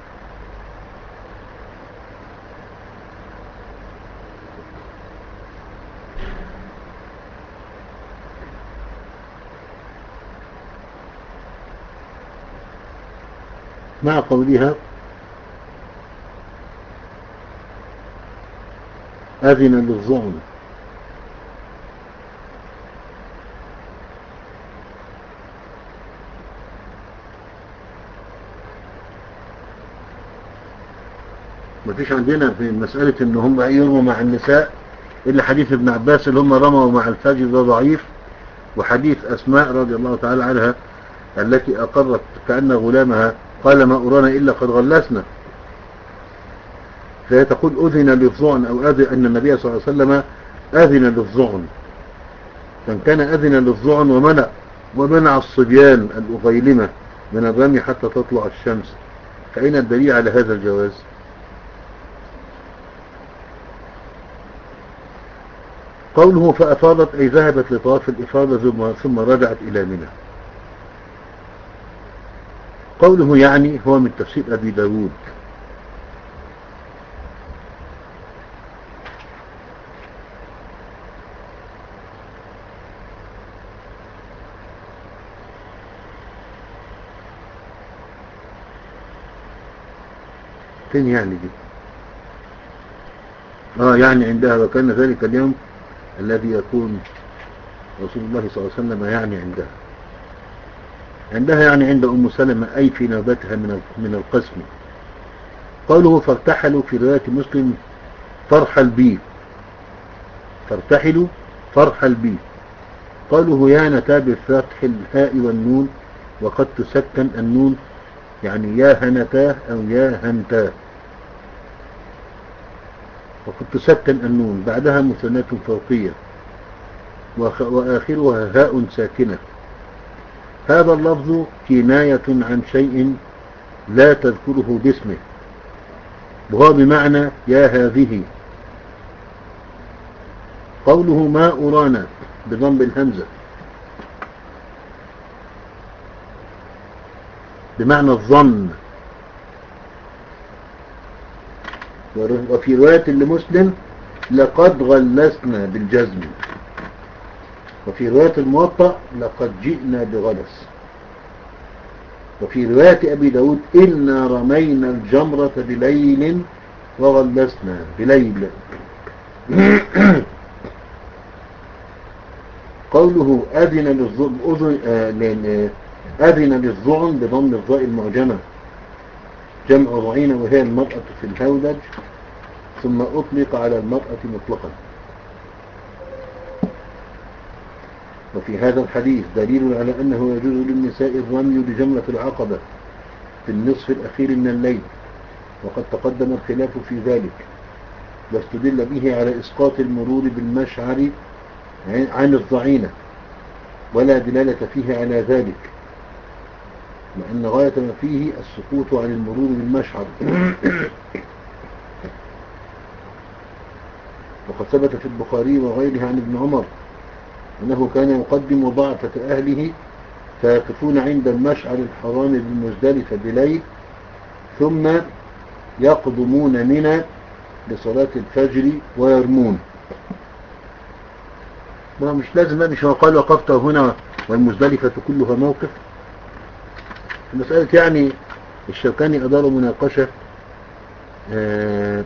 مع قولها أذن للظعن. مفيش عندنا في مسألة ان هم يرموا مع النساء إلا حديث ابن عباس اللي هم رموا مع الفجر، ده ضعيف. وحديث أسماء رضي الله تعالى عنها التي أقرت كأن غلامها قال ما أرانا إلا قد غلسنا، فهي تقول أذن للظعن أو أذن أن النبي صلى الله عليه وسلم أذن للظعن، فإن كان أذن للظعن ومنع ومنع الصبيان الأغيلمة من الرمي حتى تطلع الشمس، فأين الدليل على هذا الجواز؟ قوله فأفاضت أي ذهبت لطواف الإفاضة ثم رجعت إلى منى. قوله يعني هو من تفسير أبي داود. فين يعني دي؟ آه يعني عندها وكان ذلك اليوم الذي يكون رسول الله صلى الله عليه وسلم يعني عندها عندها يعني عند أم سلمة أي في نوبتها من من القسم. قوله فارتحلوا في رواية مسلم فرحل بي، فارتحلوا فرحل بي. قوله يا نتا بفتح الهاء والنون وقد تسكن النون، يعني يا هنتاه أو يا هنتاه، وقد تسكن النون بعدها مثنات فوقية وآخرها هاء ساكنة. هذا اللفظ كناية عن شيء لا تذكره باسمه، وهو بمعنى يا هذه. قوله ما أرانا بضم الهمزة بمعنى الظن. وفي رواية لمسلم لقد غلسنا بالجزم، وفي رواية الموطأ لقد جئنا بغلس، وفي رواية أبي داود إنا رمينا الجمرة بليل وغلسنا بليل. قوله أذن للظعن آه أذن للظعن بضم الظاء المعجمة جمع ضعينة وهي المرأة في الهودج، ثم أطلق على المرأة مطلقا. وفي هذا الحديث دليل على أنه يجوز للنساء الرمي بجمرة العقبة في النصف الأخير من الليل، وقد تقدم الخلاف في ذلك، واستدل به على إسقاط المرور بالمشعر عن الضعينة، ولا دلالة فيه على ذلك، لأن غاية ما فيه السقوط عن المرور بالمشعر. وقد ثبت في البخاري وغيره عن ابن عمر أنه كان يقدم ضعفة أهله فيقفون عند المشعر الحرام بالمزدلفة بليل ثم يقدمون منى لصلاة الفجر ويرمون. ما مش لازم، مش هو قال وقفت هنا والمزدلفة كلها موقف. المسألة يعني الشوكاني أدار مناقشة آه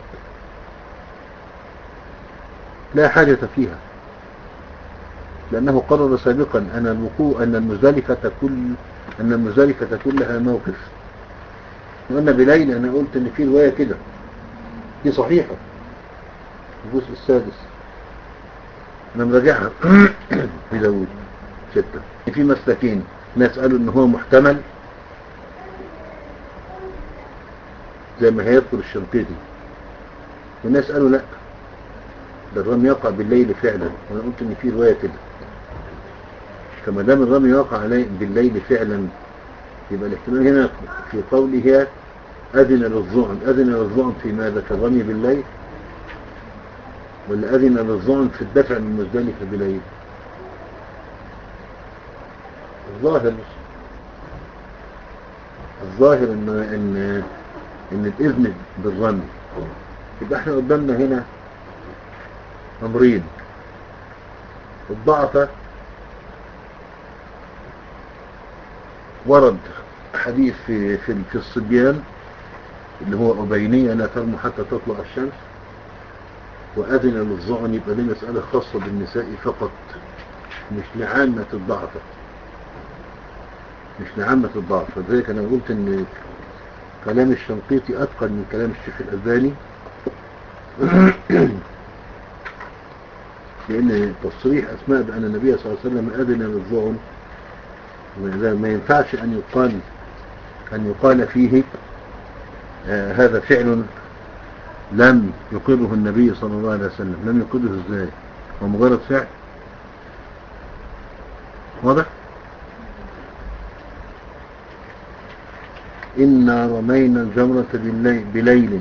لا حاجة فيها، لأنه قرر سابقا أن الوقوع أن المزدلفة كل أن المزدلفة كلها موقف، وأن بليل أنا قلت أن في رواية كده دي صحيحة الجزء السادس أنا مراجعها في داود ستة. في مسلكين، ناس قالوا أنه هو محتمل زي ما هيذكر الشنقيطي، وناس قالوا لا ده الرمي يقع بالليل فعلا، وأنا قلت أن في رواية كده. فما دام الرمي يقع عليه بالليل فعلا يبقى الاحتمال هنا في قوله أذن للظعن، أذن للظعن في ماذا؟ في الرمي بالليل، ولا أذن للظعن في الدفع من مزدلفة بليل؟ الظاهر الظاهر ان ان ان الاذن بالرمي. يبقى احنا قدامنا هنا امرين. الضعفة ورد حديث في في, في الصبيان اللي هو أبينية لا ترموا حتى تطلع الشمس، وأذن للظعن، يبقى دي مسألة خاصة بالنساء فقط مش لعامة الضعفة، مش لعامة الضعف. فذلك أنا قلت أن كلام الشنقيطي أتقن من كلام الشيخ الألباني لأن تصريح أسماء بأن النبي صلى الله عليه وسلم أذن للظعن ما ينفعش أن يقال أن يقال فيه آه هذا فعل لم يقره النبي صلى الله عليه وسلم. لم يقره ازاي؟ هو مجرد فعل واضح. إنا رمينا الجمرة بالليل, بليل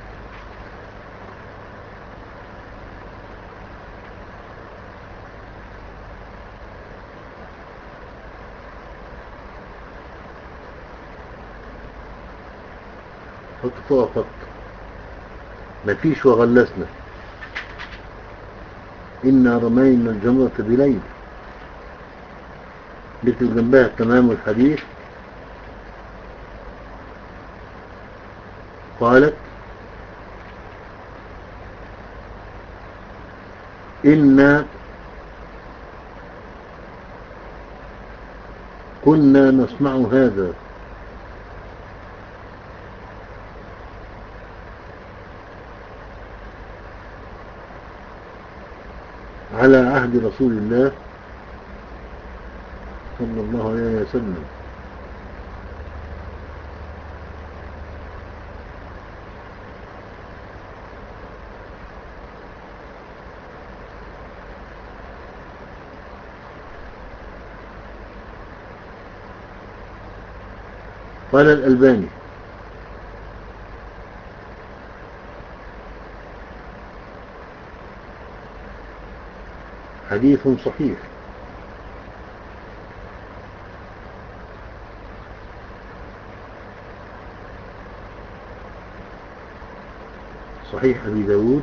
حط فوق خط مفيش وغلسنا. إنا رمينا الجمرة بليل بكتب جنبها تمام الحديث. قالت إنا كنا نصنع هذا على عهد رسول الله صلى الله عليه وسلم. قال الألباني حديث صحيح صحيح أبي داود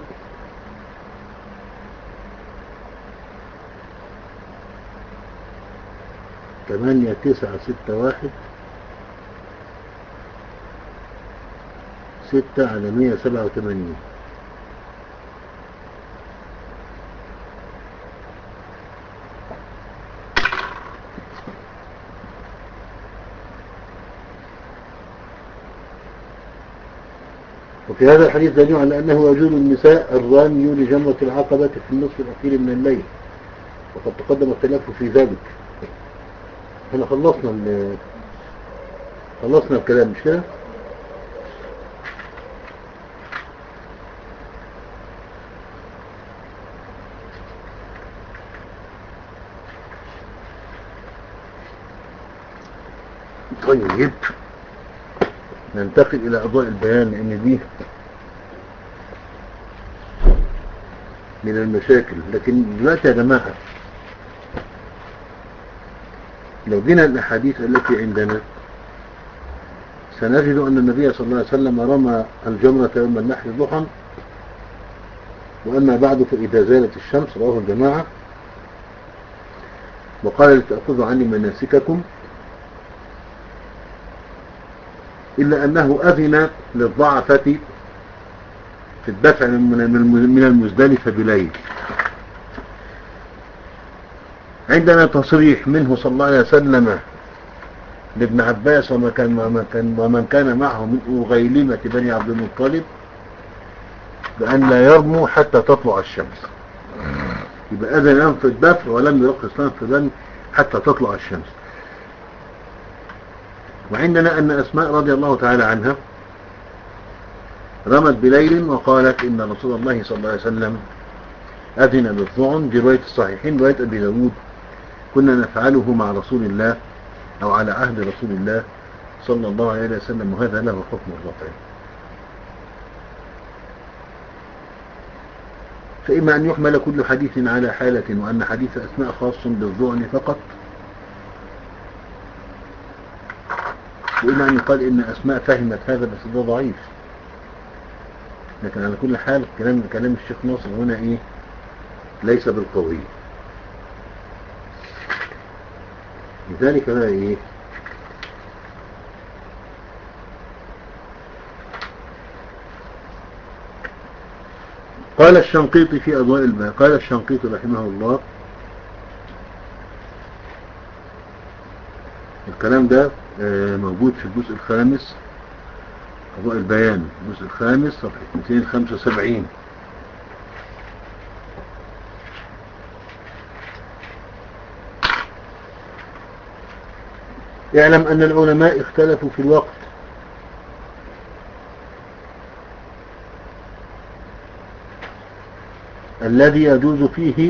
ثمانية تسعة ستة واحد ستة على مية سبعة وثمانين. وفي هذا الحديث دليل على أنه يجوز النساء الرامي لجمرة العقبة في النصف الأخير من الليل، وقد تقدم الخلاف في ذلك. احنا خلصنا خلصنا الكلام مش كده؟ طيب ننتقل إلى أضواء البيان، لأن دي من المشاكل. لكن دلوقتي يا جماعة لو جينا الأحاديث التي عندنا سنجد أن النبي صلى الله عليه وسلم رمى الجمرة يوم النحر ضحى، وأما بعد فإذا زالت الشمس، رواه الجماعة، وقال لتأخذوا عني مناسككم، إلا أنه أذن للضعفة في الدفع من المزدلفة بليل. عندنا تصريح منه صلى الله عليه وسلم لابن عباس ومن كان, ومن كان, ومن كان معه من أغيلمة بني عبد المطلب بأن لا يرموا حتى تطلع الشمس. يبقى أذن لهم في الدفع ولم يرخص لهم في الرمي حتى تطلع الشمس. وعندنا أن أسماء رضي الله تعالى عنها رمت بليل وقالت إن رسول الله صلى الله عليه وسلم أذن بالظعن. دي رواية الصحيحين. رواية أبي داود كنا نفعله مع رسول الله أو على عهد رسول الله صلى الله عليه وسلم، وهذا له حكم الرفع. فإما أن يحمل كل حديث على حالة، وأن حديث أسماء خاص بالظعن فقط، وإما أن يقال إن أسماء فهمت هذا بس ده ضعيف. لكن على كل حال كلام كلام الشيخ ناصر هنا إيه ليس بالقوي. لذلك بقى إيه قال الشنقيطي في أضواء البيان، قال الشنقيطي رحمه الله، الكلام ده موجود في الجزء الخامس أضواء البيان، الجزء الخامس صفحة مئتين وخمسة وسبعين. اعلم أن العلماء اختلفوا في الوقت الذي يجوز فيه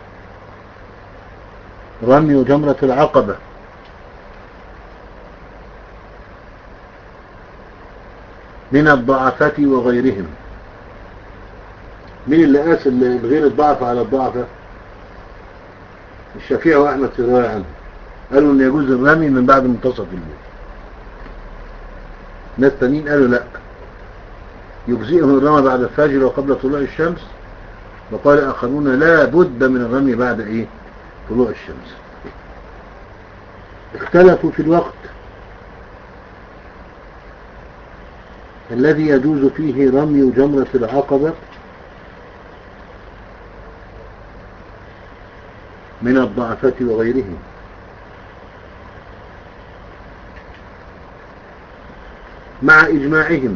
رمي جمرة العقبة من الضعفة وغيرهم. مين اللي قاس الغير الضعف على الضعفة؟ الشافعي وأحمد في رواية عنه قالوا أن يجوز الرمي من بعد منتصف الليل. ناس تانيين قالوا لا، يجزئهم الرمي بعد الفجر وقبل طلوع الشمس، وقال آخرون لا بد من الرمي بعد إيه طلوع الشمس. اختلفوا في الوقت الذي يجوز فيه رمي جمرة العقبة من الضعفة وغيرهم، مع إجماعهم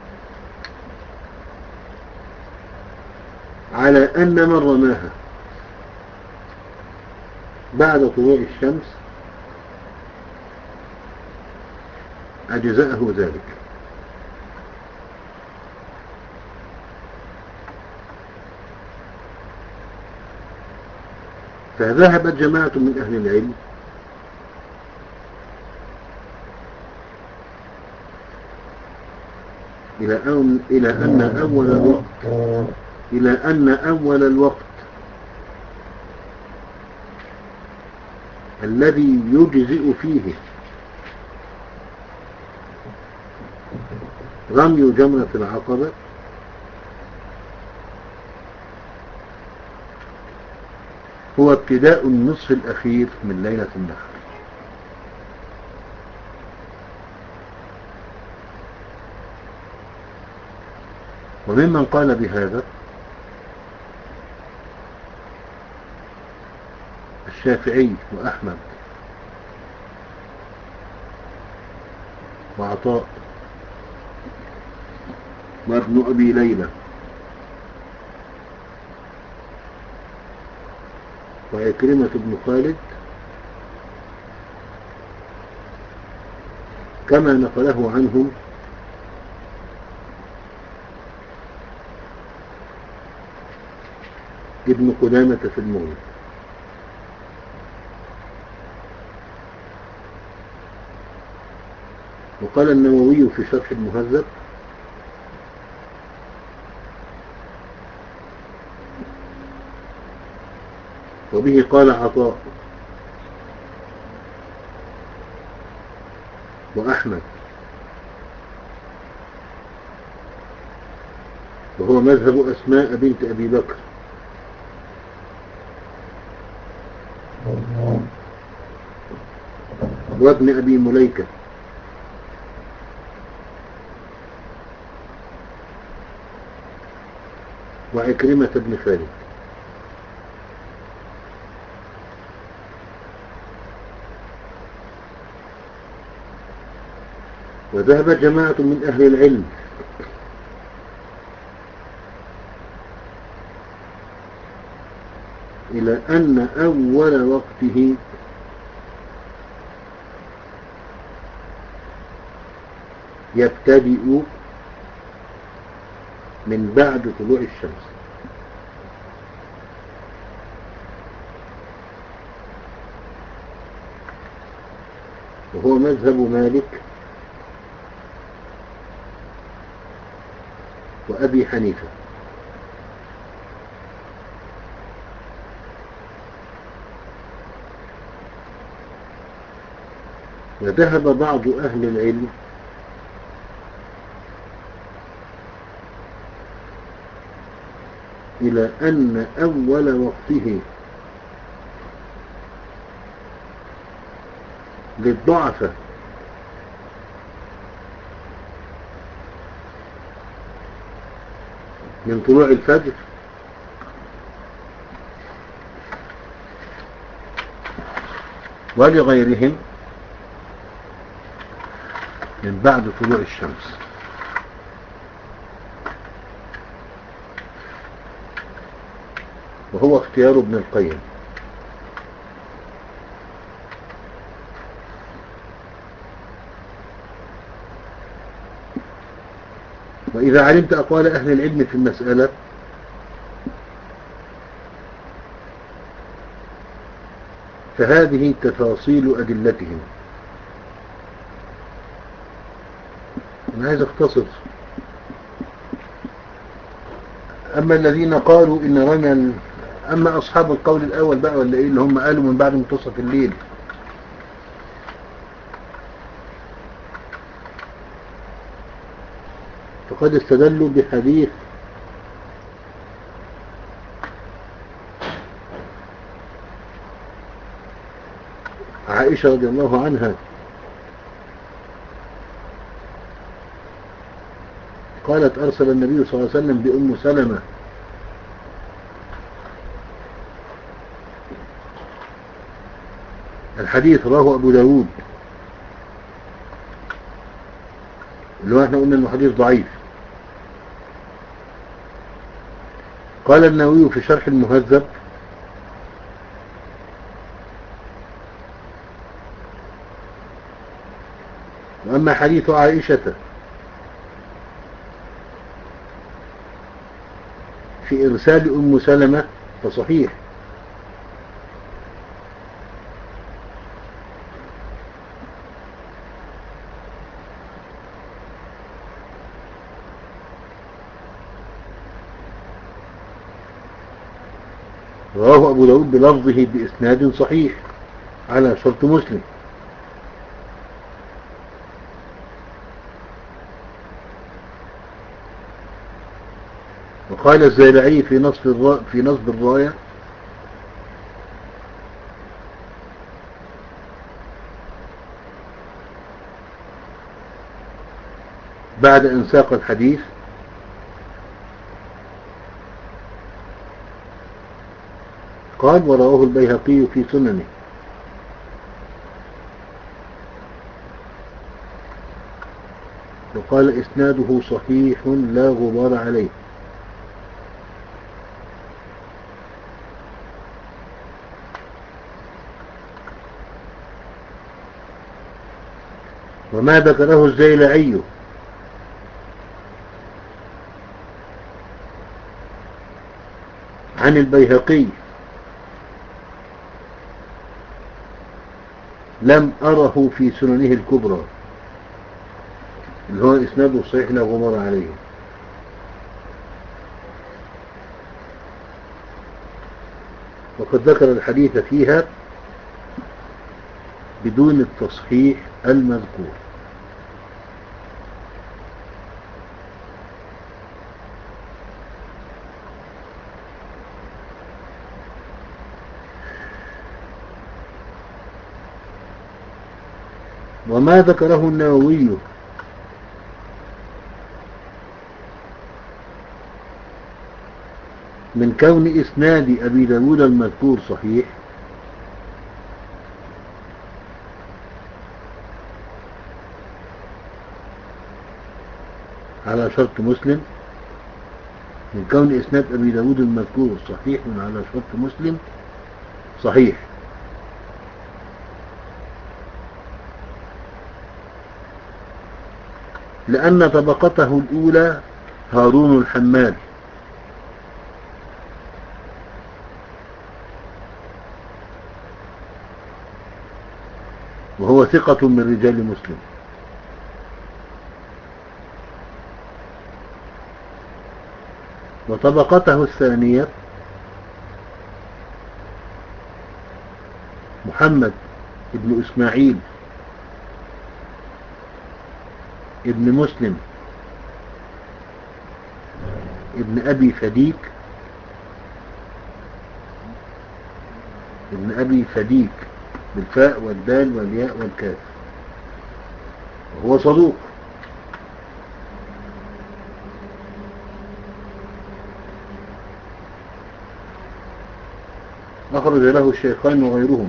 على أن من رماها بعد طلوع الشمس أجزاءه ذلك. فذهبت جماعة من أهل العلم إلى أن إلى أن أول الوقت إلى أن أول الوقت الذي يجزئ فيه رمي جمرة العقبة هو ابتداء النصف الأخير من ليلة النحر. وممن قال بهذا الشافعي وأحمد وعطاء وابن أبي ليلى وعكرمة بن خالد، كما نقله عنهم ابن قدامة في المغني. وقال النووي في شرح المهذب وبه قال عطاء وأحمد، وهو مذهب أسماء بنت أبي بكر، وابن أبي مليكة، وعكرمة بن خالد. وذهب جماعة من أهل العلم إلى أن أول وقته يبتدئ من بعد طلوع الشمس، وهو مذهب مالك وأبي حنيفة. وذهب بعض أهل العلم إلى أن أول وقته للضعفة من طلوع الفجر ولغيرهم من بعد طلوع الشمس. وهو اختيار ابن القيم. وإذا علمت أقوال أهل العلم في المسألة فهذه تفاصيل أدلتهم. أنا عايز أختصر. أما الذين قالوا إن رمى، أما أصحاب القول الأول بقى ولا إيه اللي هم قالوا من بعد منتصف الليل، فقد استدلوا بحديث عائشة رضي الله عنها قالت أرسل النبي صلى الله عليه وسلم بأم سلمة الحديث رواه أبو داود، اللي هو احنا قلنا انه حديث ضعيف. قال النووي في شرح المهذب وأما حديث عائشة في إرسال أم سلمة فصحيح، رواه أبو داود بلفظه بإسناد صحيح على شرط مسلم. وقال الزيلعي في نصب الراية في نصب الراية بعد أن ساق الحديث قال ورواه البيهقي في سننه. وقال إسناده صحيح لا غبار عليه. وما ذكره الزيلعي عن البيهقي لم أره في سننه الكبرى، اللي هو إسناده صحيح لا غبار عليه. وقد ذكر الحديث فيها بدون التصحيح المذكور. وما ذكره النووي من كون إسناد أبي داود المذكور صحيح على شرط مسلم، من كون إسناد أبي داود المذكور صحيح على شرط مسلم صحيح، لأن طبقته الأولى هارون الحمال، وهو ثقة من رجال مسلم. وطبقته الثانية محمد ابن إسماعيل ابن مسلم ابن أبي فديك ابن أبي فديك بالفاء والدال والياء والكاف، وهو صدوق. أخرج له الشيخان وغيرهم.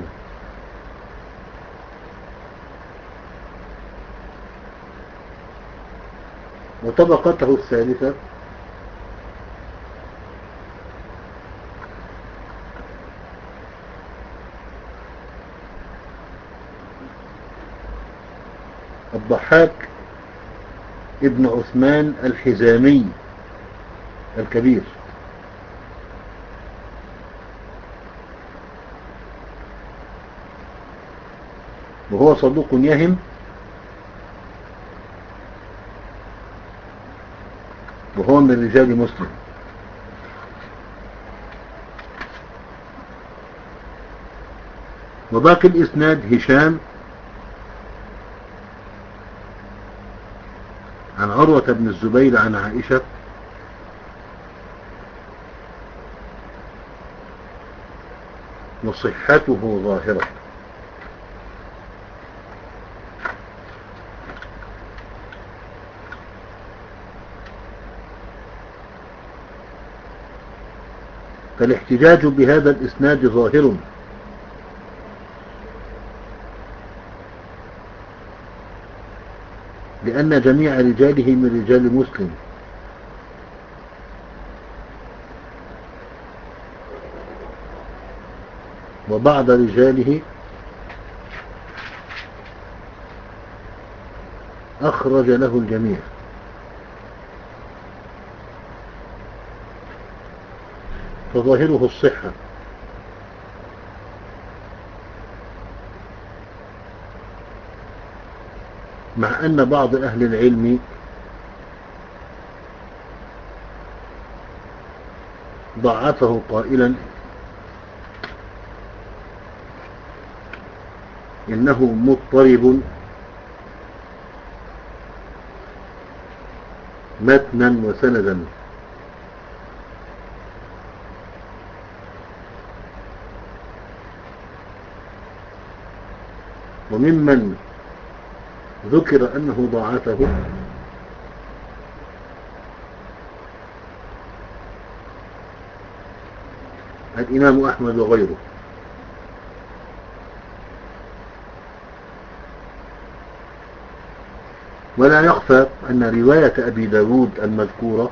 وطبقته الثالثة الضحاك ابن عثمان الحزامي الكبير، وهو صدوق يهم، وهو من رجال مسلم. وباقي الإسناد هشام عن عروة بن الزبير عن عائشة وصحته ظاهرة. فالاحتجاج بهذا الإسناد ظاهر، لأن جميع رجاله من رجال مسلم، وبعض رجاله أخرج له الجميع. فظاهره الصحة، مع أن بعض أهل العلم ضعفه قائلا إنه مضطرب متنا وسندا. وممن ذكر أنه ضعفه الإمام أحمد وغيره. ولا يخفى أن رواية أبي داود المذكورة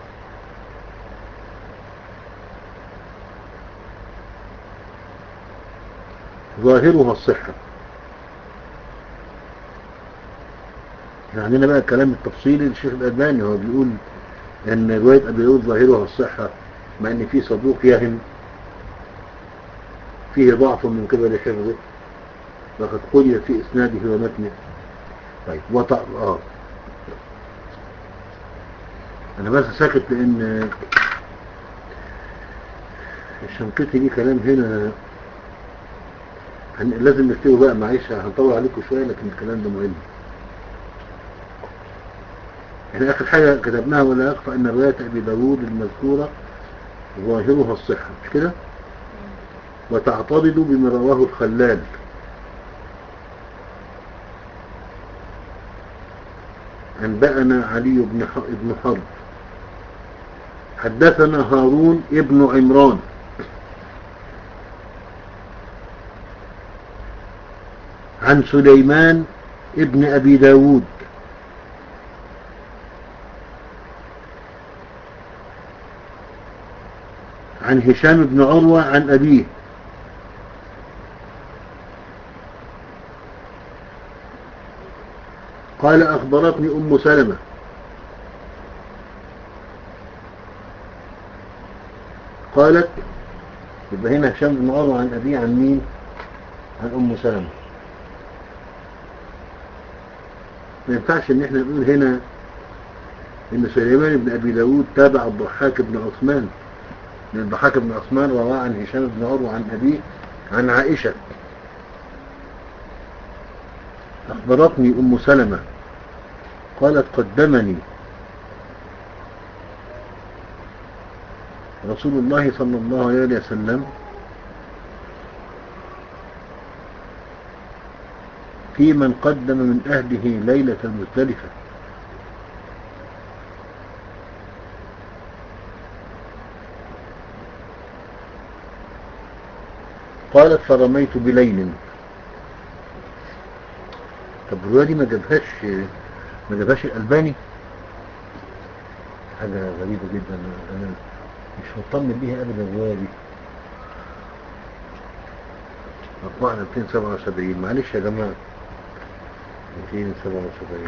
ظاهرها الصحة. عندنا بقى الكلام التفصيلي للشيخ الألباني، هو بيقول أن رواية أبي داود ظاهرها الصحة، مع أن في صدوق يهم فيه ضعف من قبل حفظه وقد قيد في إسناده ومتنه. طيب وطأ آه أنا بس ساكت لأن الشنقيطي ليه كلام هنا لازم نكتبه بقى، معيش هنطول عليكم شوية لكن الكلام ده مهم. احنا آخر حاجة كتبناها ولا يخفى أن رواية أبي داود المذكورة ظاهرها الصحة، مش كده؟ وتعتضد بما رواه الخلال أنبأنا علي بن بن حرب حدثنا هارون ابن عمران عن سليمان ابن أبي داود عن هشام بن عروة عن أبيه قال أخبرتني أم سلمة قالت، يبقى هنا هشام بن عروة عن أبيه عن مين؟ عن أم سلمة. ما ينفعش ان احنا نقول هنا ان سليمان بن أبي داود تابع الضحاك بن عثمان، لأن الضحاك بن عثمان رواه عن هشام بن عروة عن أبيه عن عائشة. أخبرتني أم سلمة قالت قدمني رسول الله صلى الله عليه وسلم في من قدم من أهله ليلة المزدلفة، قالت فرميت بليل. طب الرواية دي ما جابهاش ما جابهاش الألباني؟ حاجة غريبة جدا، أنا مش مطمن بيها أبدا الرواية دي. أطبعنا مئتين وسبعة وسبعين، معلش يا جماعة، مئتين وسبعة وسبعين.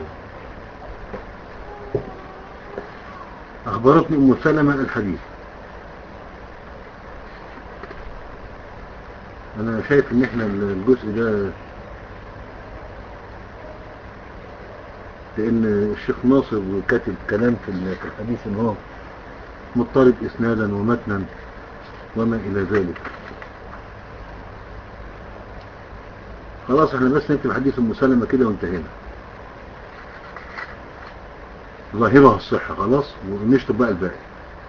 أخبرتني أم سلمة الحديث. أنا شايف إن إحنا الجزء ده، لأن الشيخ ناصر كاتب كلام في الحديث إن هو مضطرب إسنادا ومتنا وما إلى ذلك. خلاص احنا بس نكتب حديث أم سلمة كده وانتهينا، ظاهرها الصحة خلاص، ونشطب بقى الباقي.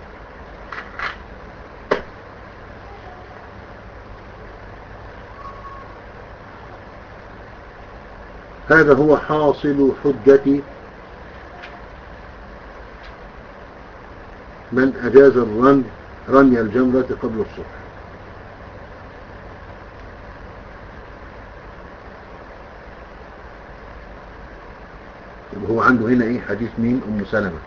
هذا هو حاصل حجة من أجاز الرمي رمي الجمرة قبل الصبح. هو عنده هنا ايه؟ حديث مين؟ أم سلمة.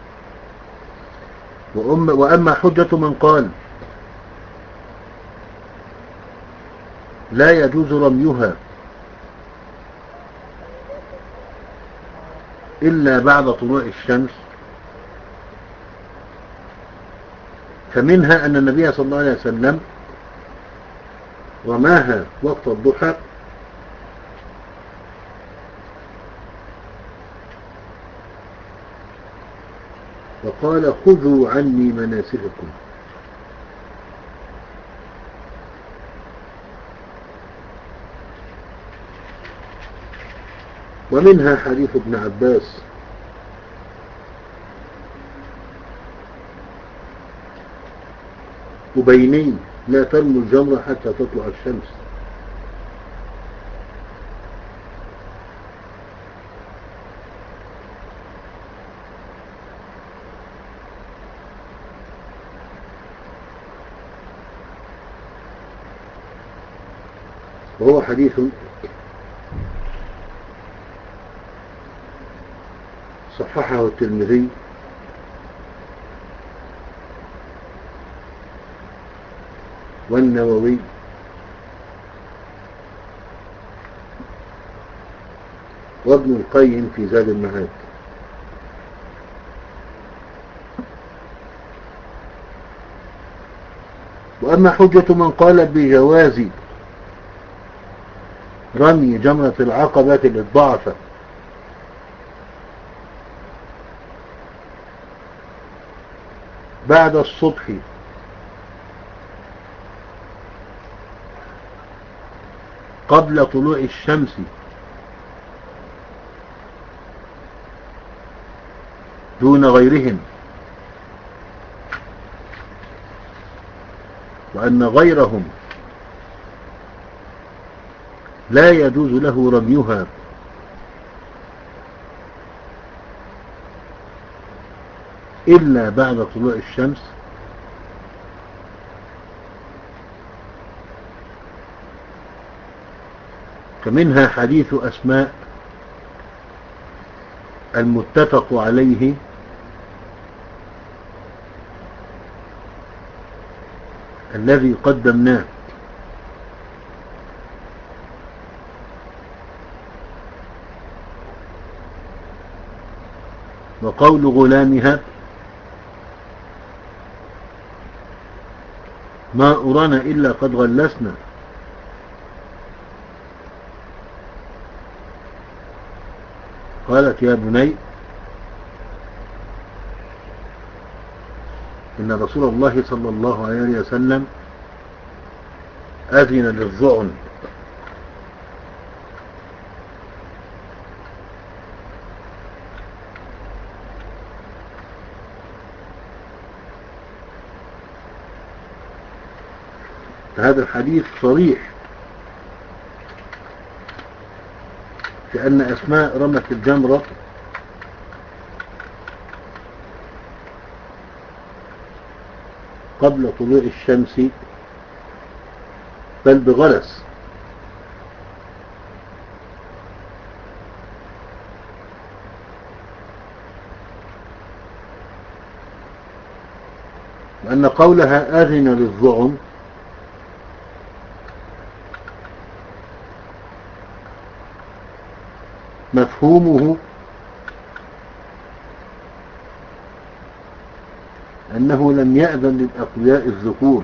وأم وأما حجة من قال لا يجوز رميها إلا بعد طلوع الشمس، فمنها أن النبي صلى الله عليه وسلم رماها وقت الضحى، وقال خذوا عني مناسككم. ومنها حديث ابن عباس أبيني لا ترموا الجمرة حتى تطلع الشمس. وهو حديث صححه الترمذي والنووي وابن القيم في زاد المعاد. وأما حجة من قال بجواز رمي جمرة العقبة للضعف بعد الصبح قبل طلوع الشمس دون غيرهم، وأن غيرهم لا يجوز له رميها إلا بعد طلوع الشمس. فمنها حديث أسماء المتفق عليه الذي قدمناه، وقول غلامها ما أرانا إلا قد غلسنا، قالت يا بني إن رسول الله صلى الله عليه وسلم أذن للظعن. هذا الحديث صريح في أن أسماء رمت الجمرة قبل طلوع الشمس بل بغلس، وأن قولها أذن للظعن مفهومه أنه لم يأذن للأقوياء الذكور،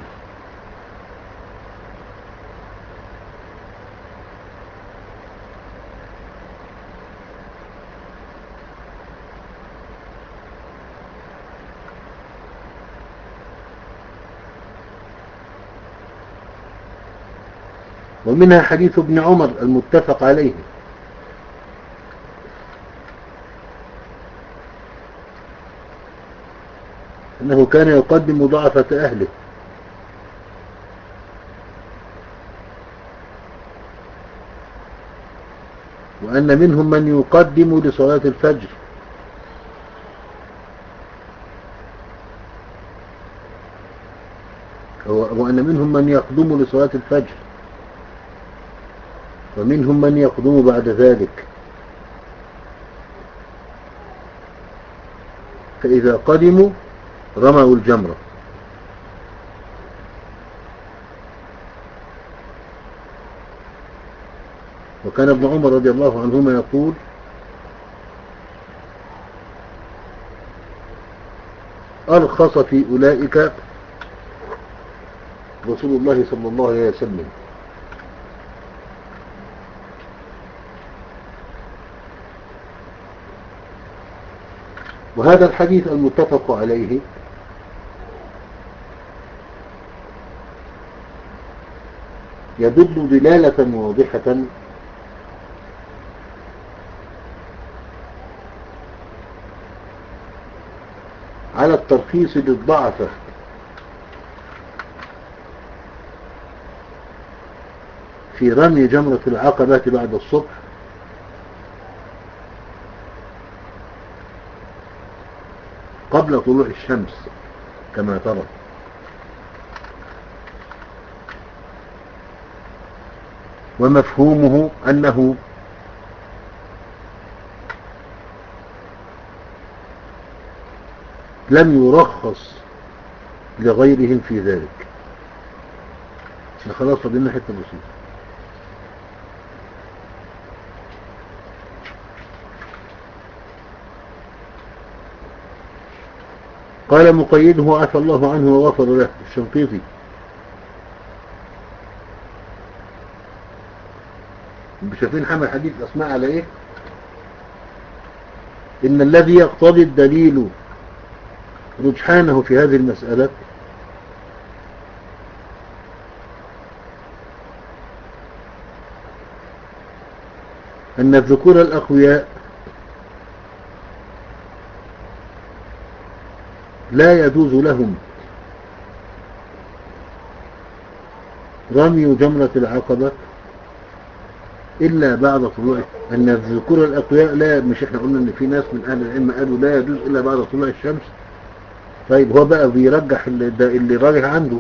ومنها حديث ابن عمر المتفق عليه أنه كان يقدم ضعفة أهله، وأن منهم من يقدم لصلاة الفجر، وأن منهم من يقدم لصلاة الفجر، ومنهم من يقدم بعد ذلك، فإذا قدموا رموا الجمرة. وكان ابن عمر رضي الله عنهما يقول أرخص في أولئك رسول الله صلى الله عليه وسلم. وهذا الحديث المتفق عليه يدل دلالة واضحة على الترخيص للضعفة في رمي جمرة العقبة بعد الصبح قبل طلوع الشمس كما ترى. ومفهومه أنه لم يرخص لغيرهم في ذلك. خلاص فضلنا حتة بسيطة. قال مقيده عفى الله عنه وغفر له الشنقيطي. شايفين حمل حديث أسماء على إيه؟ إن الذي يقتضي الدليل رجحانه في هذه المسألة أن الذكور الأقوياء لا يجوز لهم رمي جمرة العقبة إلا بعد طلوع. أن الذكور الأقوياء لا، مش احنا قلنا أن في ناس من أهل العلم قالوا لا يجوز إلا بعد طلوع الشمس، طيب هو بقى بيرجح اللي, اللي راجح عنده.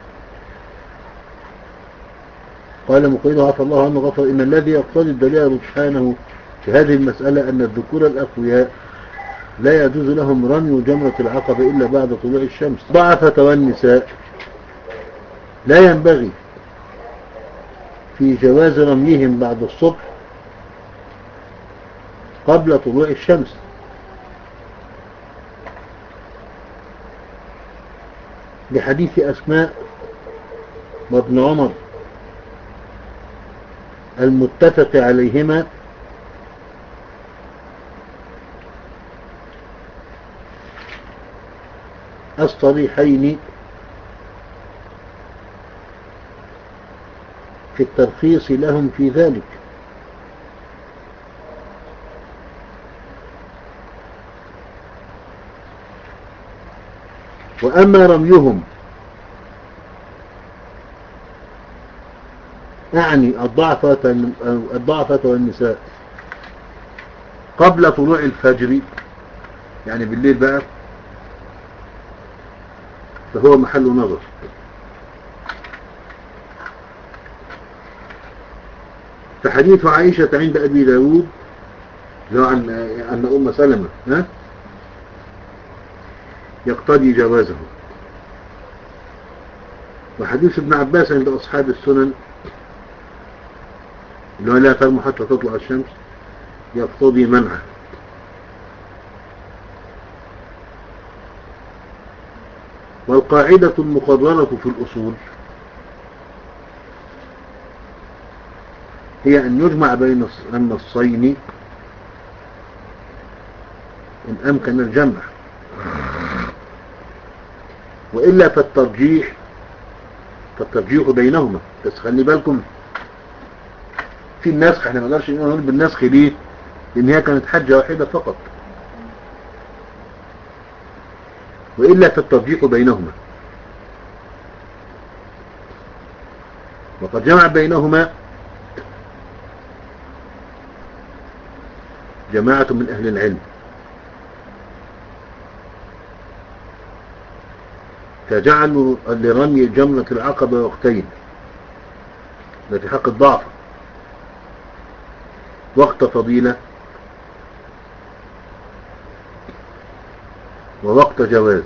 قال مقيد عفى الله عنه غفر إن الذي يقتضي الدليل رجحانه في هذه المسألة أن الذكور الأقوياء لا يجوز لهم رمي جمرة العقبة إلا بعد طلوع الشمس. ضعفة والنساء لا ينبغي في جواز رميهم بعد الصبح قبل طلوع الشمس، لحديث أسماء وابن عمر المتفق عليهما الصريحين في الترخيص لهم في ذلك. وأما رميهم أعني الضعفة الضعفة والنساء قبل طلوع الفجر، يعني بالليل بقى، فهو محل نظر. فحديث عائشة عند أبي داود عن أن أم سلمة ها يقتضي جوازه، وحديث ابن عباس عند أصحاب السنن اللي هو لا ترموا حتى تطلع الشمس يقتضي منعه. والقاعدة المقررة في الأصول هي أن يجمع بين النصين إن أمكن الجمع، وإلا فالترجيح فالترجيح بينهما. بس خلي بالكم في النسخ، احنا ما نقدرش نقول بالنسخ ليه؟ لأن هي كانت حجة واحدة فقط، وإلا فالترجيح بينهما. وقد جمع بينهما جماعة من أهل العلم، فجعلوا لرمي جمرة العقبة وقتين التي حق الضعف، وقت فضيلة ووقت جواز.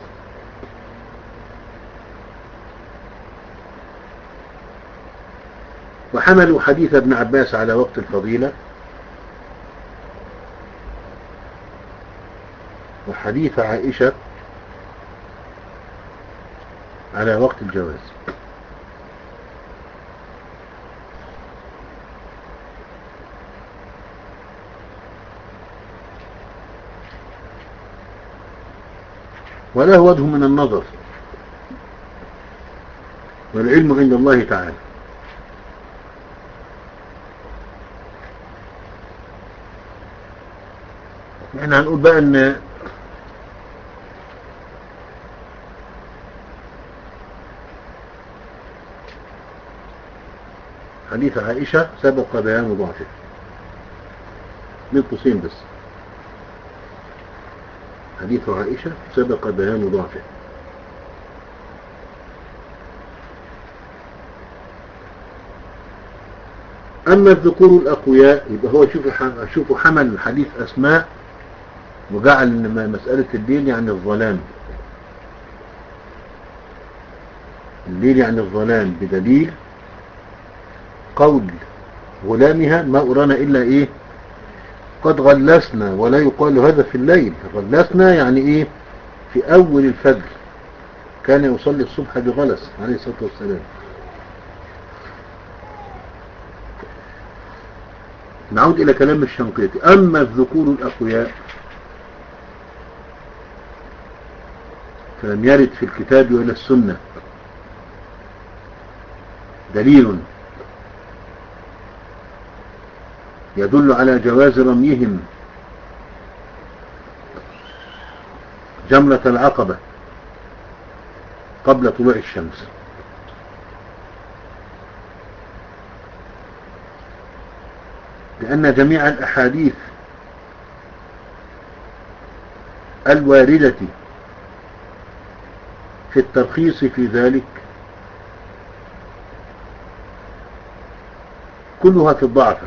وحملوا حديث ابن عباس على وقت الفضيلة، وحديث عائشة على وقت الجواز. وله وجه من النظر، والعلم عند الله تعالى. احنا هنقول بقى ان حديث عائشة سبق بيان ضعفه من قوسين بس. حديث عائشة سبق بيان ضعفه. أما الذكور الأقوياء يبقى هو شوفوا حمل حديث أسماء وجعل مسألة الليل يعني الظلام، الليل يعني الظلام، بدليل قول غلامها ما أرانا إلا إيه قد غلسنا، ولا يقال هذا في الليل. غلسنا يعني إيه في أول الفجر، كان يصلي الصبح بغلس عليه الصلاة والسلام. نعود إلى كلام الشنقيطي. أما الذكور الأقوياء فلم يرد في الكتاب ولا السنة دليل يدل على جواز رميهم جمرة العقبة قبل طلوع الشمس، لأن جميع الأحاديث الواردة في الترخيص في ذلك كلها في الضعف،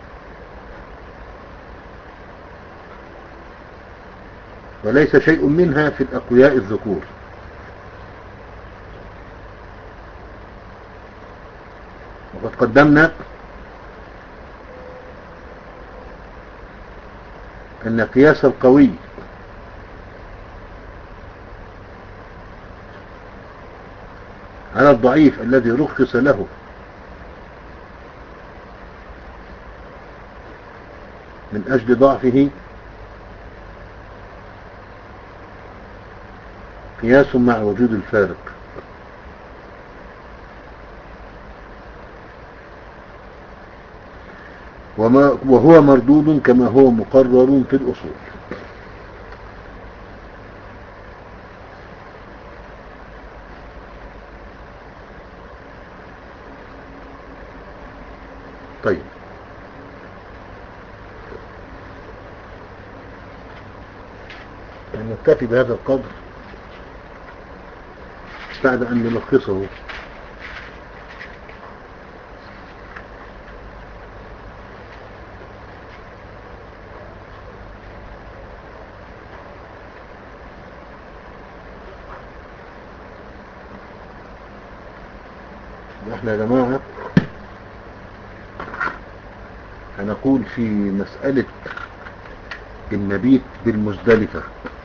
وليس شيء منها في الأقوياء الذكور. وقد قدمنا أن قياس القوي على الضعيف الذي رخص له من أجل ضعفه قياس مع وجود الفارق. وما وهو مردود كما هو مقرر في الأصول. طيب، نكتفي بهذا القدر بعد أن نلخصه. احنا يا جماعة هنقول في مسألة المبيت بالمزدلفة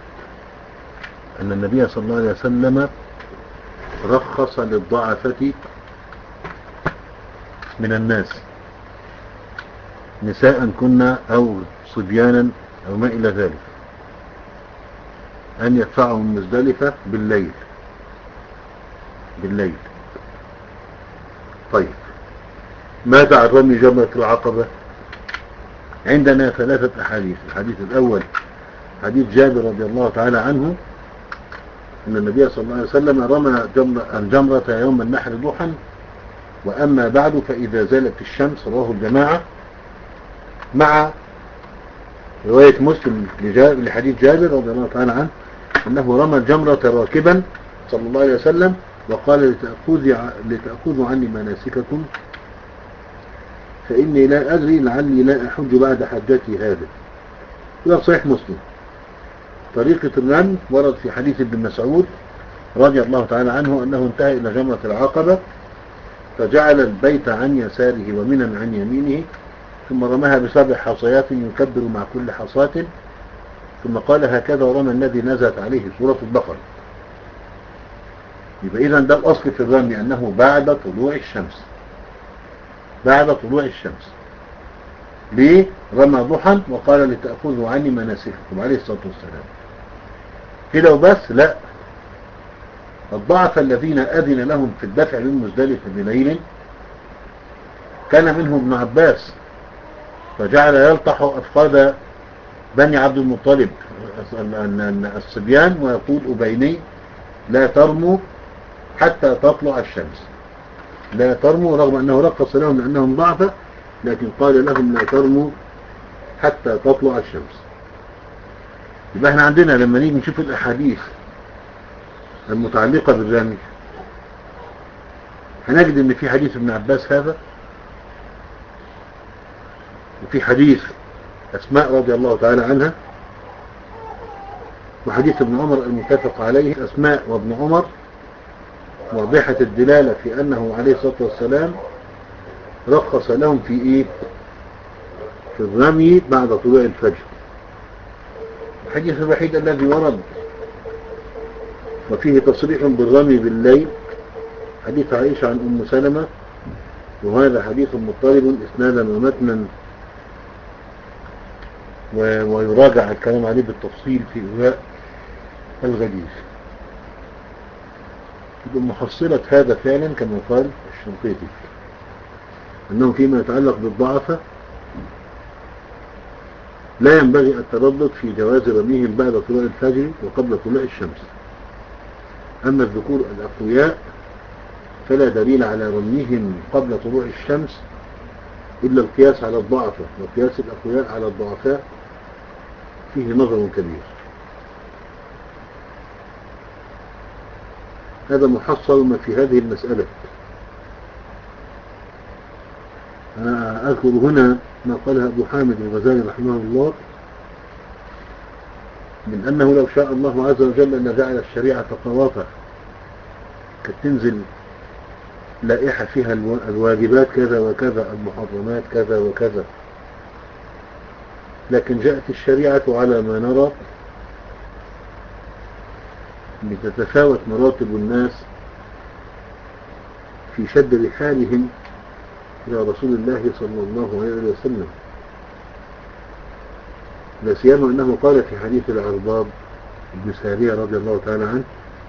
أن النبي صلى الله عليه وسلم رخص للضعفة من الناس، نساء كنا أو صبيانا أو ما إلى ذلك، أن يدفعوا من مزدلفة بالليل بالليل طيب، ماذا عن رمي جمرة العقبة؟ عندنا ثلاثة أحاديث. الحديث الأول حديث جابر رضي الله تعالى عنه أن النبي صلى الله عليه وسلم رمى الجمرة يوم النحر ضحى، وأما بعد فإذا زالت الشمس، رواه الجماعة، مع رواية مسلم لحديث جابر رضي الله تعالى عنه أنه رمى الجمرة راكبا صلى الله عليه وسلم وقال لتأخذوا عني مناسككم فإني لا أدري لعلي لا أحج بعد حجتي هذه. ده صحيح مسلم. طريقة الرمي ورد في حديث ابن مسعود رضي الله تعالى عنه أنه انتهى إلى جمرة العقبة فجعل البيت عن يساره ومنا عن يمينه، ثم رماها بسبع حصيات يكبر مع كل حصاة، ثم قال هكذا رمى الذي نزلت عليه سورة البقرة. يبقى إذن ده الأصل في الرمي أنه بعد طلوع الشمس، بعد طلوع الشمس. ليه؟ رمى ضحى وقال لتأخذوا عني مناسككم عليه الصلاة والسلام. كده وبس؟ لا، الضعف الذين أذن لهم في الدفع من مزدلفة بليل كان منهم ابن عباس، فجعل يلطح أفقاد بني عبد المطلب الصبيان ويقول أبيني لا ترموا حتى تطلع الشمس، لا ترموا، رغم أنه رقص لهم لأنهم ضعفة، لكن قال لهم لا ترموا حتى تطلع الشمس. يبقى احنا عندنا لما نيجي نشوف الأحاديث المتعلقة بالرمي هنجد ان في حديث ابن عباس هذا، وفي حديث أسماء رضي الله تعالى عنها، وحديث ابن عمر المتفق عليه. أسماء وابن عمر واضحة الدلالة في أنه عليه الصلاة والسلام رخص لهم في إيه؟ في الرمي بعد طلوع الفجر. الحديث الوحيد الذي ورد وفيه تصريح بالرمي بالليل حديث عائشة عن أم سلمة، وهذا حديث مضطرب إسنادا ومتنا، ويراجع الكلام عليه بالتفصيل في إرواء الغليل. محصلة هذا فعلا كما قال الشنقيطي أنه فيما يتعلق بالضعفة لا ينبغي التردد في جواز رميهم بعد طلوع الفجر وقبل طلوع الشمس. أما الذكور الأقوياء فلا دليل على رميهم قبل طلوع الشمس إلا القياس على الضعفة، وقياس الأقوياء على الضعفاء فيه نظر كبير. هذا محصل ما في هذه المسألة. أنا أذكر هنا ما قاله أبو حامد الغزالي رحمه الله من أنه لو شاء الله عز وجل أن جعل الشريعة قواطع كانت تنزل لائحة فيها الواجبات كذا وكذا، المحرمات كذا وكذا، لكن جاءت الشريعة على ما نرى لتتفاوت مراتب الناس في شد رحالهم إلى رسول الله صلى الله عليه وسلم، لا سيما أنه قال في حديث العرباض بن سارية رضي الله تعالى عنه: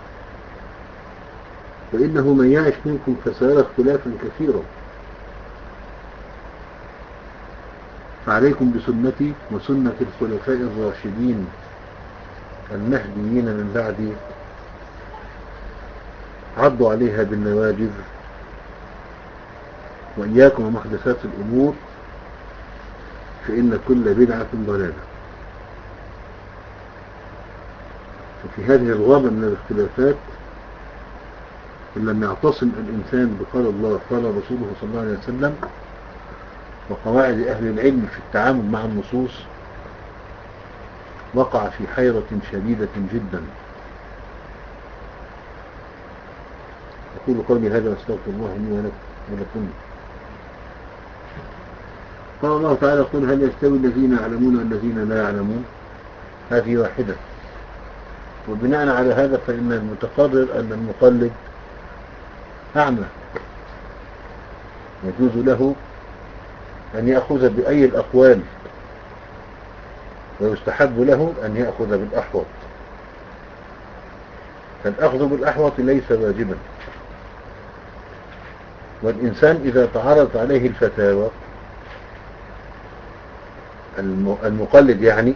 فإنه من يعش منكم فسيرى اختلافا كثيرا، فعليكم بسنتي وسنة الخلفاء الراشدين المهديين من بعدي، عضوا عليها بالنواجذ، وإياكم ومحدثات الأمور فإن كل بدعة ضلالة. ففي هذه الغابة من الاختلافات إن لم يعتصم الإنسان بقال الله قال رسوله صلى الله عليه وسلم وقواعد أهل العلم في التعامل مع النصوص، وقع في حيرة شديدة جدا. أقول قولي هذا واستغفر الله لي ولكم. قال الله تعالى: قل هل يستوي الذين يعلمون والذين لا يعلمون؟ هذه واحدة. وبناء على هذا فإن المتقرر أن المقلد أعمى، يجوز له أن يأخذ بأي الأقوال، ويستحب له أن يأخذ بالأحوط. فالأخذ بالأحوط ليس واجبا، والإنسان إذا تعرض عليه الفتاوى المقلد يعني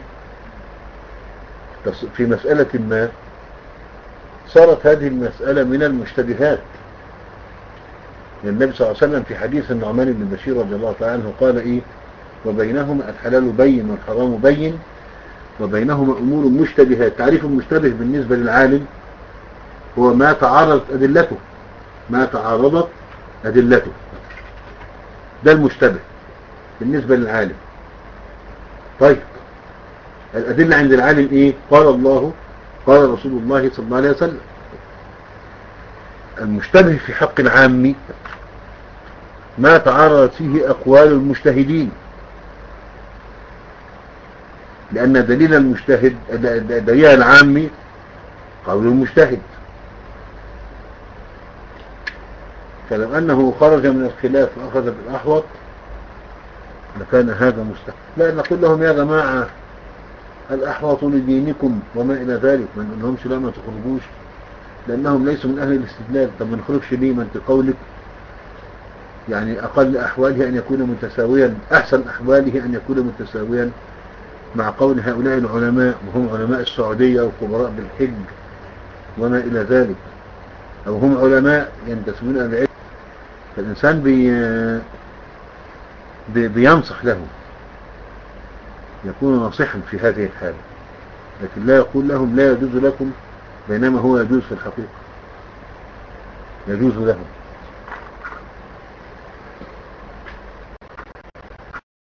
في مسألة ما، صارت هذه المسألة من المشتبهات. النبي صلى الله عليه وسلم في حديث النعمان بن بشير رضي الله تعالى عنه قال إيه: وبينهما الحلال بين والحرام بين وبينهما أمور مشتبهات. تعريف المشتبه بالنسبة للعالم هو ما تعارضت أدلته، ما تعارضت أدلته، ده المشتبه بالنسبة للعالم. طيب الأدلة عند العالم إيه؟ قال الله قال رسول الله صلى الله عليه وسلم. المشتبه في حق العام ما تعارضت فيه أقوال المجتهدين، لأن دليل المجتهد دليل العام قول المجتهد. فلو أنه خرج من الخلاف وأخذ بالأحوط لكان هذا مستحيل. لا نقول لهم يا جماعة الأحوط لدينكم وما إلى ذلك، ما نقولهمش لا ما تخرجوش لأنهم ليسوا من أهل الاستدلال. طب ما نخرجش ليه؟ ما انت قولك يعني أقل أحواله أن يكون متساويا، أحسن أحواله أن يكون متساويا مع قول هؤلاء العلماء، وهم علماء السعودية وخبراء بالحج وما إلى ذلك، أو هم علماء ينتسبون إلى العلم. فالإنسان بي بي بينصح له، يكون ناصحا في هذه الحالة، لكن لا يقول لهم لا يجوز لكم بينما هو يجوز في الحقيقة، يجوز لهم.